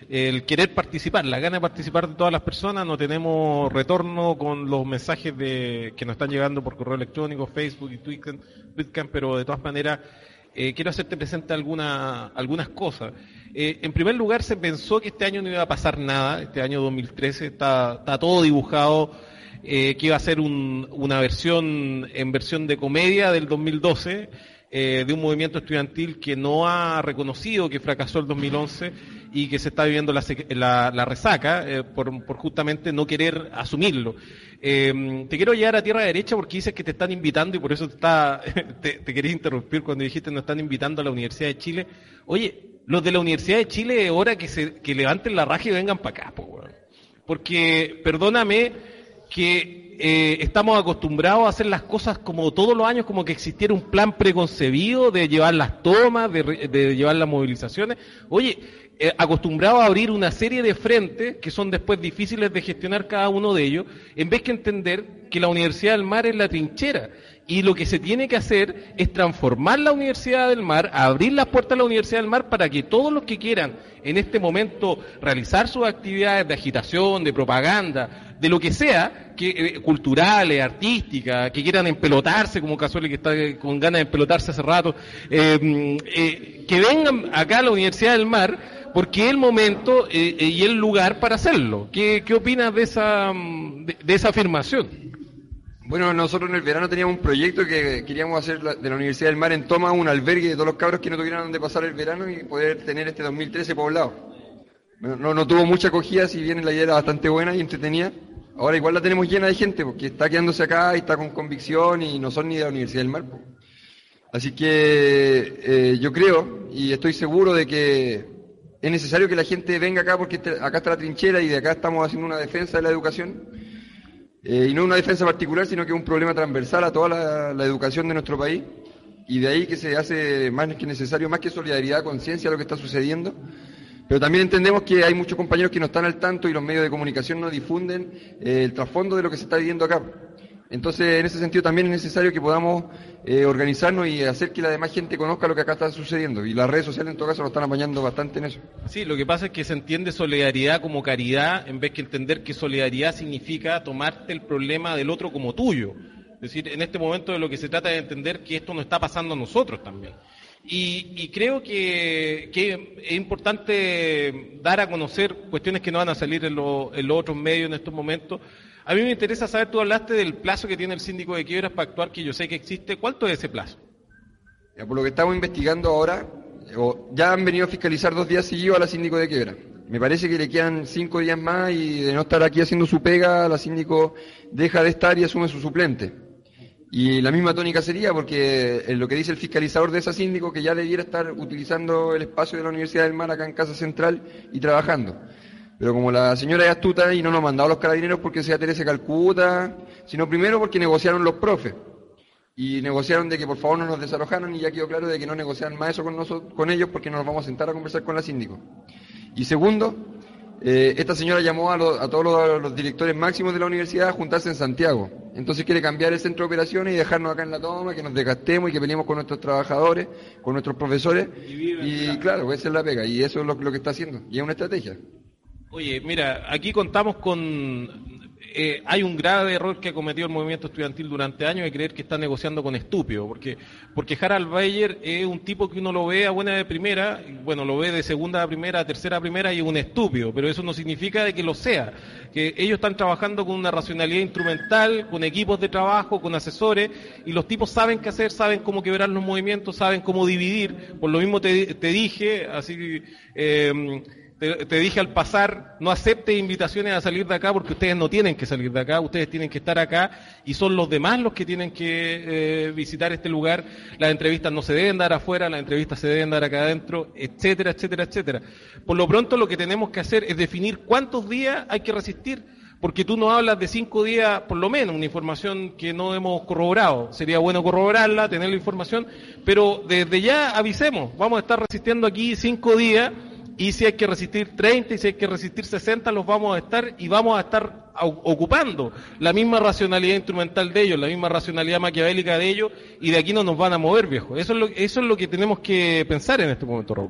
el querer participar, la gana de participar de todas las personas. No tenemos retorno con los mensajes de que nos están llegando por correo electrónico, Facebook y Twitter, Twitter pero de todas maneras eh, quiero hacerte presente alguna, algunas cosas. Eh, en primer lugar, se pensó que este año no iba a pasar nada, este año dos mil trece está, está todo dibujado, eh, que iba a ser un, una versión en versión de comedia del dos mil doce, eh, de un movimiento estudiantil que no ha reconocido que fracasó el dos mil once y que se está viviendo la, la, la resaca eh, por, por justamente no querer asumirlo. Eh, te quiero llevar a tierra derecha porque dices que te están invitando y por eso te, está, te, te quería interrumpir cuando dijiste nos están invitando a la Universidad de Chile. Oye, los de la Universidad de Chile es hora que se que levanten la raja y vengan para acá, po, weón. Porque, perdóname, que eh, estamos acostumbrados a hacer las cosas como todos los años, como que existiera un plan preconcebido de llevar las tomas, de, de llevar las movilizaciones. Oye, eh, acostumbrados a abrir una serie de frentes que son después difíciles de gestionar cada uno de ellos, en vez que entender que la Universidad del Mar es la trinchera. Y lo que se tiene que hacer es transformar la Universidad del Mar, abrir las puertas de la Universidad del Mar para que todos los que quieran en este momento realizar sus actividades de agitación, de propaganda, de lo que sea, que, eh, culturales, artísticas, que quieran empelotarse, como Casueli que está con ganas de empelotarse hace rato, eh, eh, que vengan acá a la Universidad del Mar, porque es el momento eh, eh, y el lugar para hacerlo. ¿Qué, qué opinas de esa, de, de esa afirmación? Bueno, nosotros en el verano teníamos un proyecto que queríamos hacer de la Universidad del Mar en Toma, un albergue de todos los cabros que no tuvieran donde pasar el verano y poder tener este dos mil trece poblado. Bueno, no, no tuvo mucha acogida, si bien la idea era bastante buena y entretenida. Ahora igual la tenemos llena de gente porque está quedándose acá y está con convicción y no son ni de la Universidad del Mar. Así que eh, yo creo y estoy seguro de que es necesario que la gente venga acá porque acá está la trinchera y de acá estamos haciendo una defensa de la educación. Eh, y no una defensa particular, sino que es un problema transversal a toda la, la educación de nuestro país, y de ahí que se hace más que necesario, más que solidaridad, conciencia de lo que está sucediendo, pero también entendemos que hay muchos compañeros que no están al tanto y los medios de comunicación no difunden eh, el trasfondo de lo que se está viviendo acá. Entonces, en ese sentido también es necesario que podamos eh, organizarnos y hacer que la demás gente conozca lo que acá está sucediendo. Y las redes sociales en todo caso nos están apañando bastante en eso. Sí, lo que pasa es que se entiende solidaridad como caridad, en vez que entender que solidaridad significa tomarte el problema del otro como tuyo. Es decir, en este momento de lo que se trata es de entender que esto nos está pasando a nosotros también. Y, y creo que, que es importante dar a conocer cuestiones que no van a salir en, lo, en los otros medios en estos momentos. A mí me interesa saber, tú hablaste del plazo que tiene el síndico de quiebras para actuar, que yo sé que existe. ¿Cuánto es ese plazo? Ya, por lo que estamos investigando ahora, ya han venido a fiscalizar dos días seguidos a la síndico de quiebra. Me parece que le quedan cinco días más y de no estar aquí haciendo su pega, la síndico deja de estar y asume su suplente. Y la misma tónica sería porque en lo que dice el fiscalizador de esa síndico, que ya debiera estar utilizando el espacio de la Universidad del Mar acá en Casa Central y trabajando. Pero como la señora es astuta y no nos ha mandado los carabineros porque sea Teresa Calcuta, sino primero porque negociaron los profes. Y negociaron de que por favor no nos desalojaran y ya quedó claro de que no negociaran más eso con nosotros, con ellos porque no nos vamos a sentar a conversar con la síndico. Y segundo, eh, esta señora llamó a, lo, a todos los, los directores máximos de la universidad a juntarse en Santiago. Entonces quiere cambiar el centro de operaciones y dejarnos acá en la toma, que nos desgastemos y que peleemos con nuestros trabajadores, con nuestros profesores. Y, y claro, esa es la pega y eso es lo, lo que está haciendo. Y es una estrategia. Oye, mira, aquí contamos con... Eh, hay un grave error que ha cometido el movimiento estudiantil durante años de creer que está negociando con estúpidos, porque porque Harald Bayer es un tipo que uno lo ve a buena de primera, bueno, lo ve de segunda a primera, a tercera a primera y es un estúpido, pero eso no significa de que lo sea, que ellos están trabajando con una racionalidad instrumental, con equipos de trabajo, con asesores, y los tipos saben qué hacer, saben cómo quebrar los movimientos, saben cómo dividir, por lo mismo te, te dije, así... Eh, Te, te dije al pasar, no acepte invitaciones a salir de acá porque ustedes no tienen que salir de acá, ustedes tienen que estar acá y son los demás los que tienen que eh, visitar este lugar. Las entrevistas no se deben dar afuera, las entrevistas se deben dar acá adentro, etcétera, etcétera, etcétera. Por lo pronto lo que tenemos que hacer es definir cuántos días hay que resistir, porque tú nos hablas de cinco días, por lo menos, una información que no hemos corroborado. Sería bueno corroborarla, tener la información, pero desde ya avisemos, vamos a estar resistiendo aquí cinco días. Y si hay que resistir treinta y si hay que resistir sesenta, los vamos a estar y vamos a estar ocupando la misma racionalidad instrumental de ellos, la misma racionalidad maquiavélica de ellos, y de aquí no nos van a mover, viejo. Eso es lo, eso es lo que tenemos que pensar en este momento, Raúl.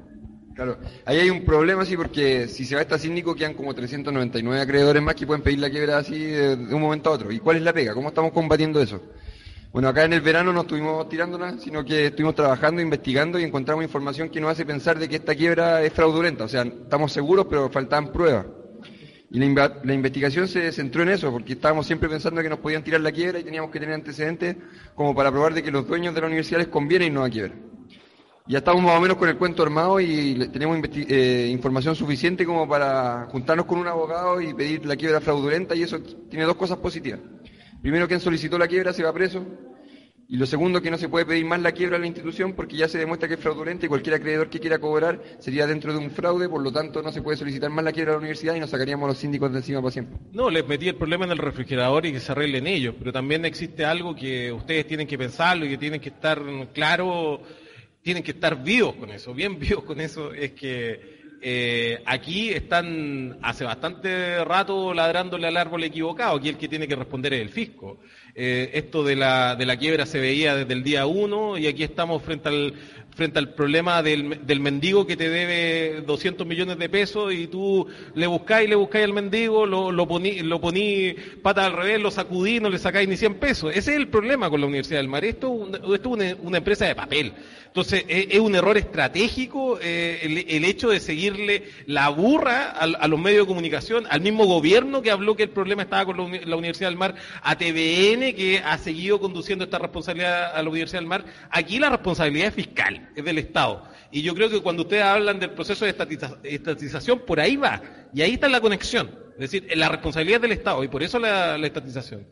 Claro, ahí hay un problema, sí, porque si se va esta síndico quedan como trescientos noventa y nueve acreedores más que pueden pedir la quiebra así de, de un momento a otro. ¿Y cuál es la pega? ¿Cómo estamos combatiendo eso? Bueno, acá en el verano no estuvimos tirando nada, sino que estuvimos trabajando, investigando y encontramos información que nos hace pensar de que esta quiebra es fraudulenta. O sea, estamos seguros, pero faltaban pruebas. Y la, inv- la investigación se centró en eso, porque estábamos siempre pensando que nos podían tirar la quiebra y teníamos que tener antecedentes como para probar de que los dueños de la universidad les conviene irnos a quiebra. Ya estamos más o menos con el cuento armado y le- tenemos investi- eh, información suficiente como para juntarnos con un abogado y pedir la quiebra fraudulenta, y eso tiene dos cosas positivas. Primero, quien solicitó la quiebra se va preso, y lo segundo, que no se puede pedir más la quiebra a la institución porque ya se demuestra que es fraudulenta y cualquier acreedor que quiera cobrar sería dentro de un fraude, por lo tanto no se puede solicitar más la quiebra a la universidad y nos sacaríamos a los síndicos de encima para siempre. No, les metí el problema en el refrigerador y que se arreglen ellos, pero también existe algo que ustedes tienen que pensarlo y que tienen que estar claros, tienen que estar vivos con eso, bien vivos con eso, es que eh, aquí están hace bastante rato ladrándole al árbol equivocado, aquí el que tiene que responder es el fisco. Eh, esto de la, de la quiebra se veía desde el día uno y aquí estamos frente al frente al problema del, del mendigo que te debe doscientos millones de pesos y tú le buscáis, le buscáis al mendigo, lo, lo poní, lo poní pata al revés, lo sacudí, no le sacáis ni cien pesos. Ese es el problema con la Universidad del Mar. Esto, esto es una, una empresa de papel. Entonces, es, es un error estratégico eh, el, el hecho de seguirle la burra a, a los medios de comunicación, al mismo gobierno que habló que el problema estaba con la, uni- la Universidad del Mar, a T V N que ha seguido conduciendo esta responsabilidad a la Universidad del Mar. Aquí la responsabilidad es fiscal, es del Estado. Y yo creo que cuando ustedes hablan del proceso de estatiza- estatización, por ahí va. Y ahí está la conexión. Es decir, la responsabilidad del Estado y por eso la, la estatización.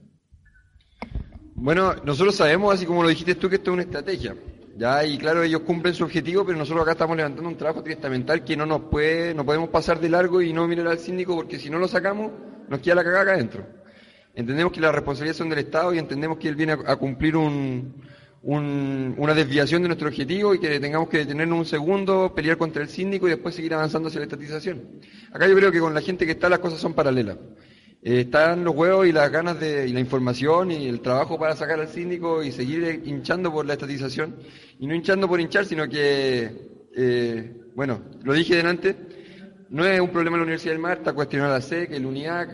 Bueno, nosotros sabemos, así como lo dijiste tú, que esto es una estrategia. Ya, y claro, ellos cumplen su objetivo, pero nosotros acá estamos levantando un trabajo triestamental que no nos puede, no podemos pasar de largo y no mirar al síndico, porque si no lo sacamos, nos queda la cagada acá adentro. Entendemos que las responsabilidades son del Estado y entendemos que él viene a, a cumplir un, un, una desviación de nuestro objetivo y que tengamos que detenernos un segundo, pelear contra el síndico y después seguir avanzando hacia la estatización. Acá yo creo que con la gente que está las cosas son paralelas. Eh, están los huevos y las ganas de, y la información y el trabajo para sacar al síndico y seguir hinchando por la estatización, y no hinchando por hinchar, sino que, eh, bueno, lo dije delante, no es un problema de la Universidad del Mar, está cuestionada la S E C, el UNIAC,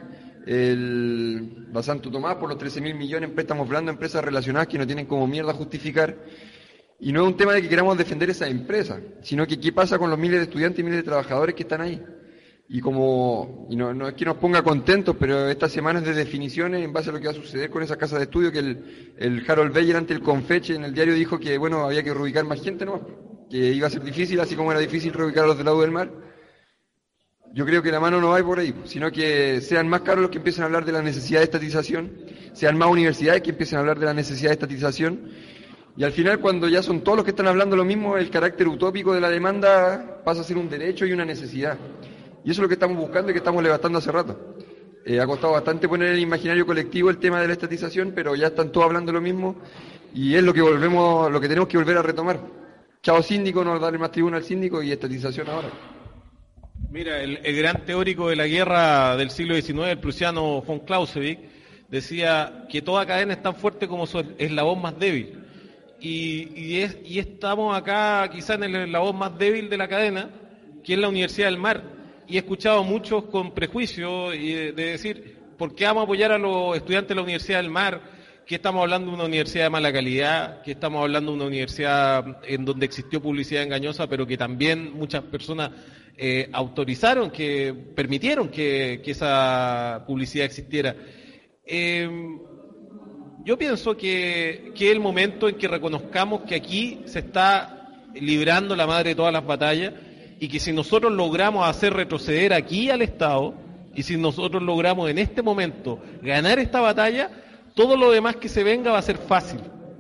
el la Santo Tomás por los trece mil millones en préstamos blandos a empresas relacionadas que no tienen como mierda justificar, y no es un tema de que queramos defender esas empresas, sino que qué pasa con los miles de estudiantes y miles de trabajadores que están ahí. Y como, y no, no es que nos ponga contentos, pero estas semanas de definiciones en base a lo que va a suceder con esas casas de estudio, que el, el Harold Beyer ante el Confeche en el diario dijo que, bueno, había que reubicar más gente, ¿no? Que iba a ser difícil, así como era difícil reubicar a los del lado del mar. Yo creo que la mano no va por ahí, sino que sean más caros los que empiecen a hablar de la necesidad de estatización, sean más universidades que empiecen a hablar de la necesidad de estatización, y al final, cuando ya son todos los que están hablando lo mismo, el carácter utópico de la demanda pasa a ser un derecho y una necesidad. Y eso es lo que estamos buscando y que estamos levantando hace rato. Eh, ha costado bastante poner en el imaginario colectivo el tema de la estatización, pero ya están todos hablando lo mismo y es lo que volvemos, lo que tenemos que volver a retomar. Chao síndico, no darle más tribuna al síndico y estatización ahora. Mira, el, el gran teórico de la guerra del siglo diecinueve, el prusiano von Clausewitz, decía que toda cadena es tan fuerte como su eslabón más débil. Y, y, es, y estamos acá quizá en el eslabón más débil de la cadena, que es la Universidad del Mar. Y he escuchado a muchos con prejuicio y de, de decir, ¿por qué vamos a apoyar a los estudiantes de la Universidad del Mar? Que estamos hablando de una universidad de mala calidad, que estamos hablando de una universidad en donde existió publicidad engañosa, pero que también muchas personas eh, autorizaron, que permitieron que, que esa publicidad existiera. Eh, yo pienso que, que es el momento en que reconozcamos que aquí se está librando la madre de todas las batallas, y que si nosotros logramos hacer retroceder aquí al Estado, y si nosotros logramos en este momento ganar esta batalla, todo lo demás que se venga va a ser fácil.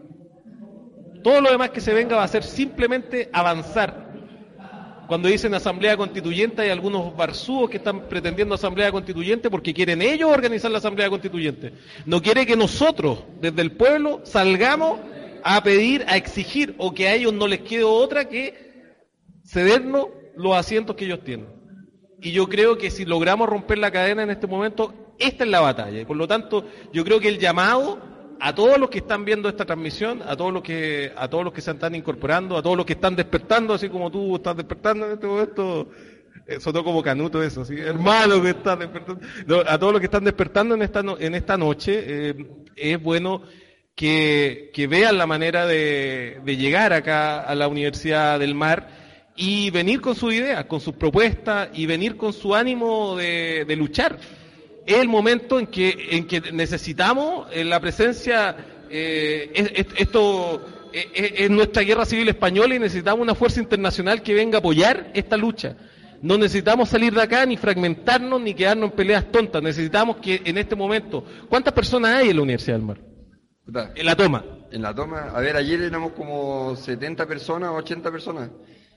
Todo lo demás que se venga va a ser simplemente avanzar. Cuando dicen asamblea constituyente, hay algunos barzúos que están pretendiendo asamblea constituyente porque quieren ellos organizar la asamblea constituyente. No quiere que nosotros, desde el pueblo, salgamos a pedir, a exigir, o que a ellos no les quede otra que cedernos los asientos que ellos tienen. Y yo creo que si logramos romper la cadena en este momento, esta es la batalla. Y por lo tanto, yo creo que el llamado a todos los que están viendo esta transmisión, a todos los que a todos los que se están incorporando, a todos los que están despertando, así como tú estás despertando en este momento. Eh, sonó como Canuto eso, ¿sí? Hermano que está despertando. No, a todos los que están despertando en esta no, en esta noche, eh, es bueno que, que vean la manera de, de llegar acá a la Universidad del Mar y venir con sus ideas, con sus propuestas y venir con su ánimo de, de luchar. Es el momento en que en que necesitamos eh, la presencia, eh, es, es, esto es, es nuestra guerra civil española y necesitamos una fuerza internacional que venga a apoyar esta lucha. No necesitamos salir de acá, ni fragmentarnos, ni quedarnos en peleas tontas. Necesitamos que en este momento... ¿Cuántas personas hay en la Universidad del Mar? En la toma. En la toma. A ver, ayer éramos como setenta personas, ochenta personas.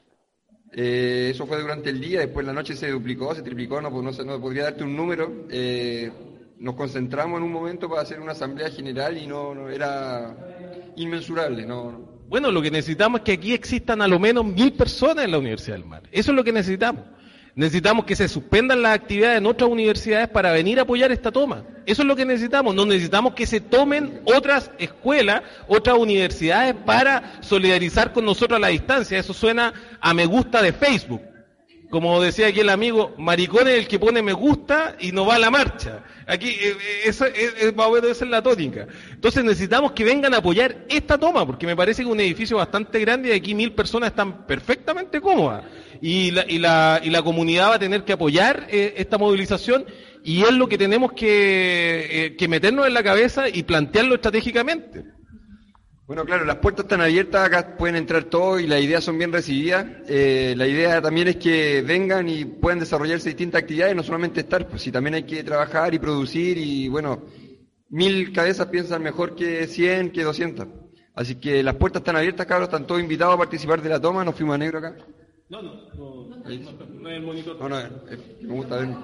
Eh, eso fue durante el día, después en la noche se duplicó, se triplicó, no, no, no podría darte un número. Eh, nos concentramos en un momento para hacer una asamblea general y no, no era inmensurable, no... Bueno, lo que necesitamos es que aquí existan a lo menos mil personas en la Universidad del Mar. Eso es lo que necesitamos. Necesitamos que se suspendan las actividades en otras universidades para venir a apoyar esta toma. Eso es lo que necesitamos. No necesitamos que se tomen otras escuelas, otras universidades para solidarizar con nosotros a la distancia. Eso suena a me gusta de Facebook. Como decía aquí el amigo, maricón es el que pone me gusta y no va a la marcha. Aquí, eh, eso es, es, más o menos esa es la tónica. Entonces necesitamos que vengan a apoyar esta toma, porque me parece que es un edificio bastante grande y aquí mil personas están perfectamente cómodas. Y la, y la, y la comunidad va a tener que apoyar eh, esta movilización y es lo que tenemos que, eh, que meternos en la cabeza y plantearlo estratégicamente. Bueno, claro, las puertas están abiertas, acá pueden entrar todos y las ideas son bien recibidas. Eh, la idea también es que vengan y puedan desarrollarse distintas actividades, no solamente estar, pues si también hay que trabajar y producir y bueno, mil cabezas piensan mejor que cien, que doscientas. Así que las puertas están abiertas, cabros, están todos invitados a participar de la toma, nos fuimos a negro acá. No, no, no, no, no es el monitor. No, no, es, me gusta ver.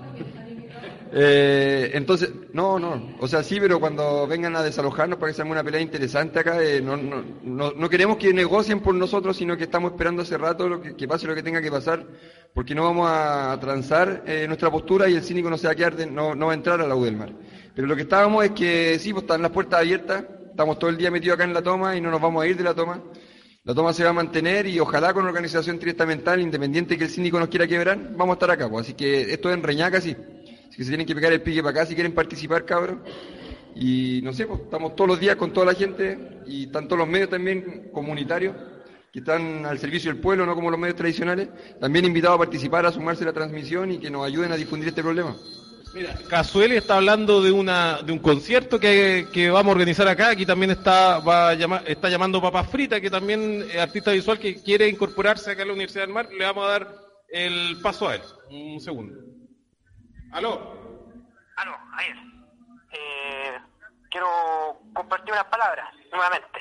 Eh, entonces, no, no, o sea, sí, pero cuando vengan a desalojarnos para que se haga una pelea interesante acá, eh, no, no, no, no queremos que negocien por nosotros, sino que estamos esperando hace rato lo que, que pase lo que tenga que pasar, porque no vamos a transar eh, nuestra postura y el cínico no se va a quedar, de, no, no va a entrar a la U del Mar. Pero lo que estábamos es que sí, pues están las puertas abiertas, estamos todo el día metidos acá en la toma y no nos vamos a ir de la toma. La toma se va a mantener y ojalá con una organización triestamental, independiente que el síndico nos quiera quebrar, vamos a estar acá, pues. Así que esto es en Reñaca, sí. Así que se tienen que pegar el pique para acá si quieren participar, cabros. Y no sé, pues estamos todos los días con toda la gente y están todos los medios también comunitarios que están al servicio del pueblo, no como los medios tradicionales. También invitados a participar, a sumarse a la transmisión y que nos ayuden a difundir este problema. Mira, Casueli está hablando de una de un concierto que, que vamos a organizar acá. Aquí también está va a llamar, está llamando Papas Frita, que también es artista visual que quiere incorporarse acá a la Universidad del Mar. Le vamos a dar el paso a él. Un segundo. ¿Aló? Aló, ahí es. Eh, quiero compartir unas palabras nuevamente.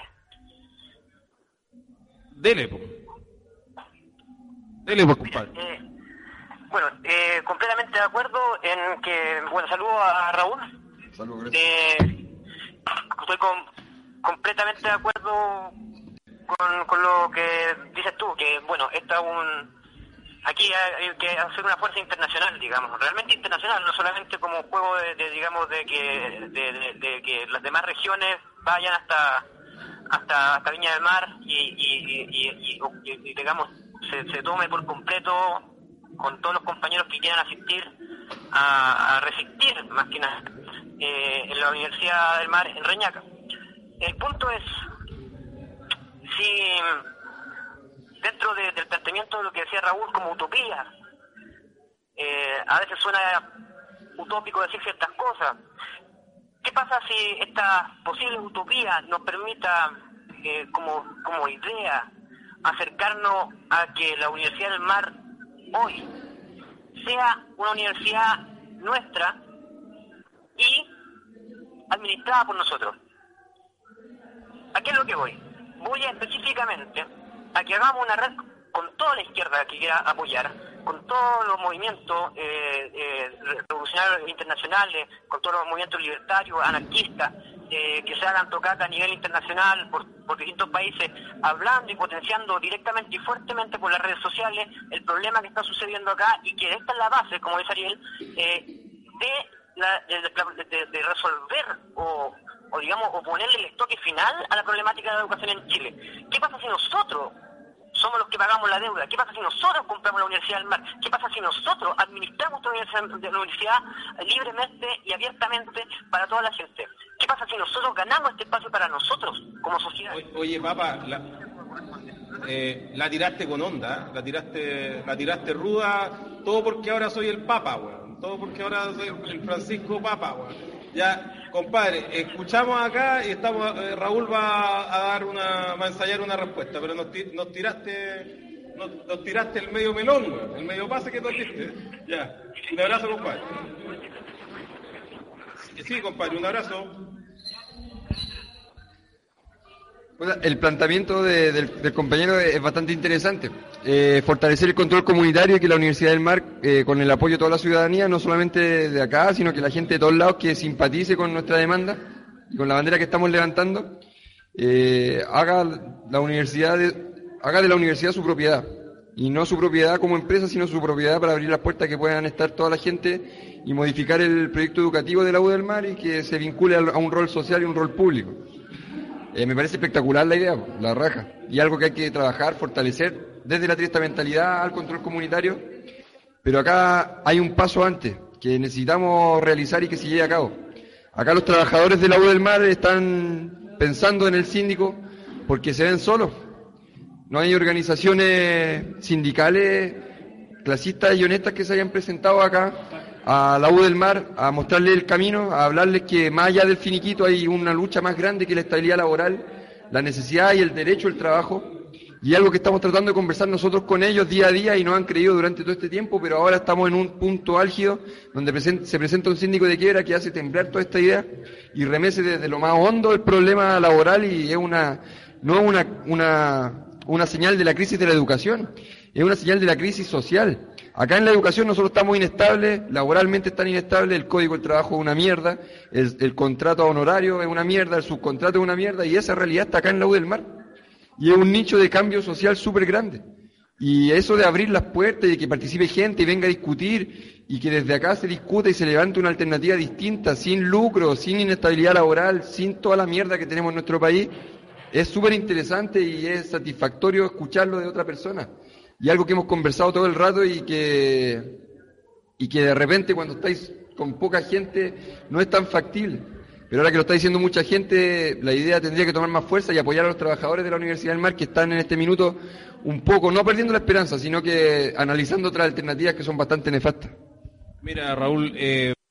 Dele, po. Dele, po, compadre. Eh, bueno, eh, completamente de acuerdo en que, bueno, saludo a Raúl. Saludos, eh, estoy con, completamente de acuerdo con, con lo que dices tú, que, bueno, esta es un... Aquí hay que hacer una fuerza internacional, digamos, realmente internacional, no solamente como un juego de, de digamos, de que de, de, de que las demás regiones vayan hasta hasta, hasta Viña del Mar y, y, y, y, y, y digamos, se, se tome por completo con todos los compañeros que quieran asistir a, a resistir, más que nada, eh, en la Universidad del Mar en Reñaca. El punto es, si... dentro de, del planteamiento de lo que decía Raúl como utopía, eh, a veces suena utópico decir ciertas cosas. ¿Qué pasa si esta posible utopía nos permita, eh, como, como idea, acercarnos a que la Universidad del Mar hoy sea una universidad nuestra y administrada por nosotros? ¿A qué es lo que voy? Voy a específicamente a que hagamos una red con toda la izquierda que quiera apoyar, con todos los movimientos eh, eh, revolucionarios internacionales, con todos los movimientos libertarios, anarquistas, eh, que se hagan tocata a nivel internacional por, por distintos países, hablando y potenciando directamente y fuertemente por las redes sociales el problema que está sucediendo acá y que esta es la base, como dice Ariel, eh, de, la, de, de, de resolver o o digamos, o ponerle el toque final a la problemática de la educación en Chile. ¿Qué pasa si nosotros somos los que pagamos la deuda? ¿Qué pasa si nosotros compramos la Universidad del Mar? ¿Qué pasa si nosotros administramos la universidad, la universidad libremente y abiertamente para toda la gente? ¿Qué pasa si nosotros ganamos este espacio para nosotros como sociedad? Oye, oye papá, la, eh, la tiraste con onda, la tiraste, la tiraste ruda, todo porque ahora soy el Papa, weón. Todo porque ahora soy el Francisco Papa, weón. Ya, compadre, escuchamos acá y estamos, eh, Raúl va a dar una, va a ensayar una respuesta, pero nos, nos tiraste, nos, nos tiraste el medio melón, weón, el medio pase que tú diste. Ya, un abrazo, compadre. Sí, compadre, un abrazo. Bueno, el planteamiento de, del, del compañero es bastante interesante. Eh, fortalecer el control comunitario y que la Universidad del Mar, eh, con el apoyo de toda la ciudadanía, no solamente de acá, sino que la gente de todos lados que simpatice con nuestra demanda y con la bandera que estamos levantando, eh, haga la universidad de, haga de la universidad su propiedad. Y no su propiedad como empresa, sino su propiedad para abrir las puertas que puedan estar toda la gente y modificar el proyecto educativo de la U del Mar y que se vincule a un rol social y un rol público. Eh, me parece espectacular la idea, la raja, y algo que hay que trabajar, fortalecer desde la triesta mentalidad al control comunitario, pero acá hay un paso antes que necesitamos realizar y que se lleve a cabo. Acá los trabajadores de la U del Mar están pensando en el síndico porque se ven solos. No hay organizaciones sindicales, clasistas y honestas que se hayan presentado acá a la U del Mar a mostrarles el camino, a hablarles que más allá del finiquito hay una lucha más grande que la estabilidad laboral, la necesidad y el derecho al trabajo, y algo que estamos tratando de conversar nosotros con ellos día a día y nos han creído durante todo este tiempo, pero ahora estamos en un punto álgido donde present, se presenta un síndico de quiebra que hace temblar toda esta idea y remece desde lo más hondo el problema laboral, y es una, no es una, una, una señal de la crisis de la educación, es una señal de la crisis social. Acá en la educación nosotros estamos inestables, laboralmente están inestables, el código del trabajo es una mierda, el, el contrato honorario es una mierda, el subcontrato es una mierda, y esa realidad está acá en la U del Mar. Y es un nicho de cambio social súper grande. Y eso de abrir las puertas y de que participe gente y venga a discutir, y que desde acá se discuta y se levante una alternativa distinta, sin lucro, sin inestabilidad laboral, sin toda la mierda que tenemos en nuestro país, es súper interesante y es satisfactorio escucharlo de otra persona. Y algo que hemos conversado todo el rato y que, y que de repente cuando estáis con poca gente no es tan factible. Pero ahora que lo está diciendo mucha gente, la idea tendría que tomar más fuerza y apoyar a los trabajadores de la Universidad del Mar que están en este minuto un poco, no perdiendo la esperanza, sino que analizando otras alternativas que son bastante nefastas. Mira, Raúl, eh...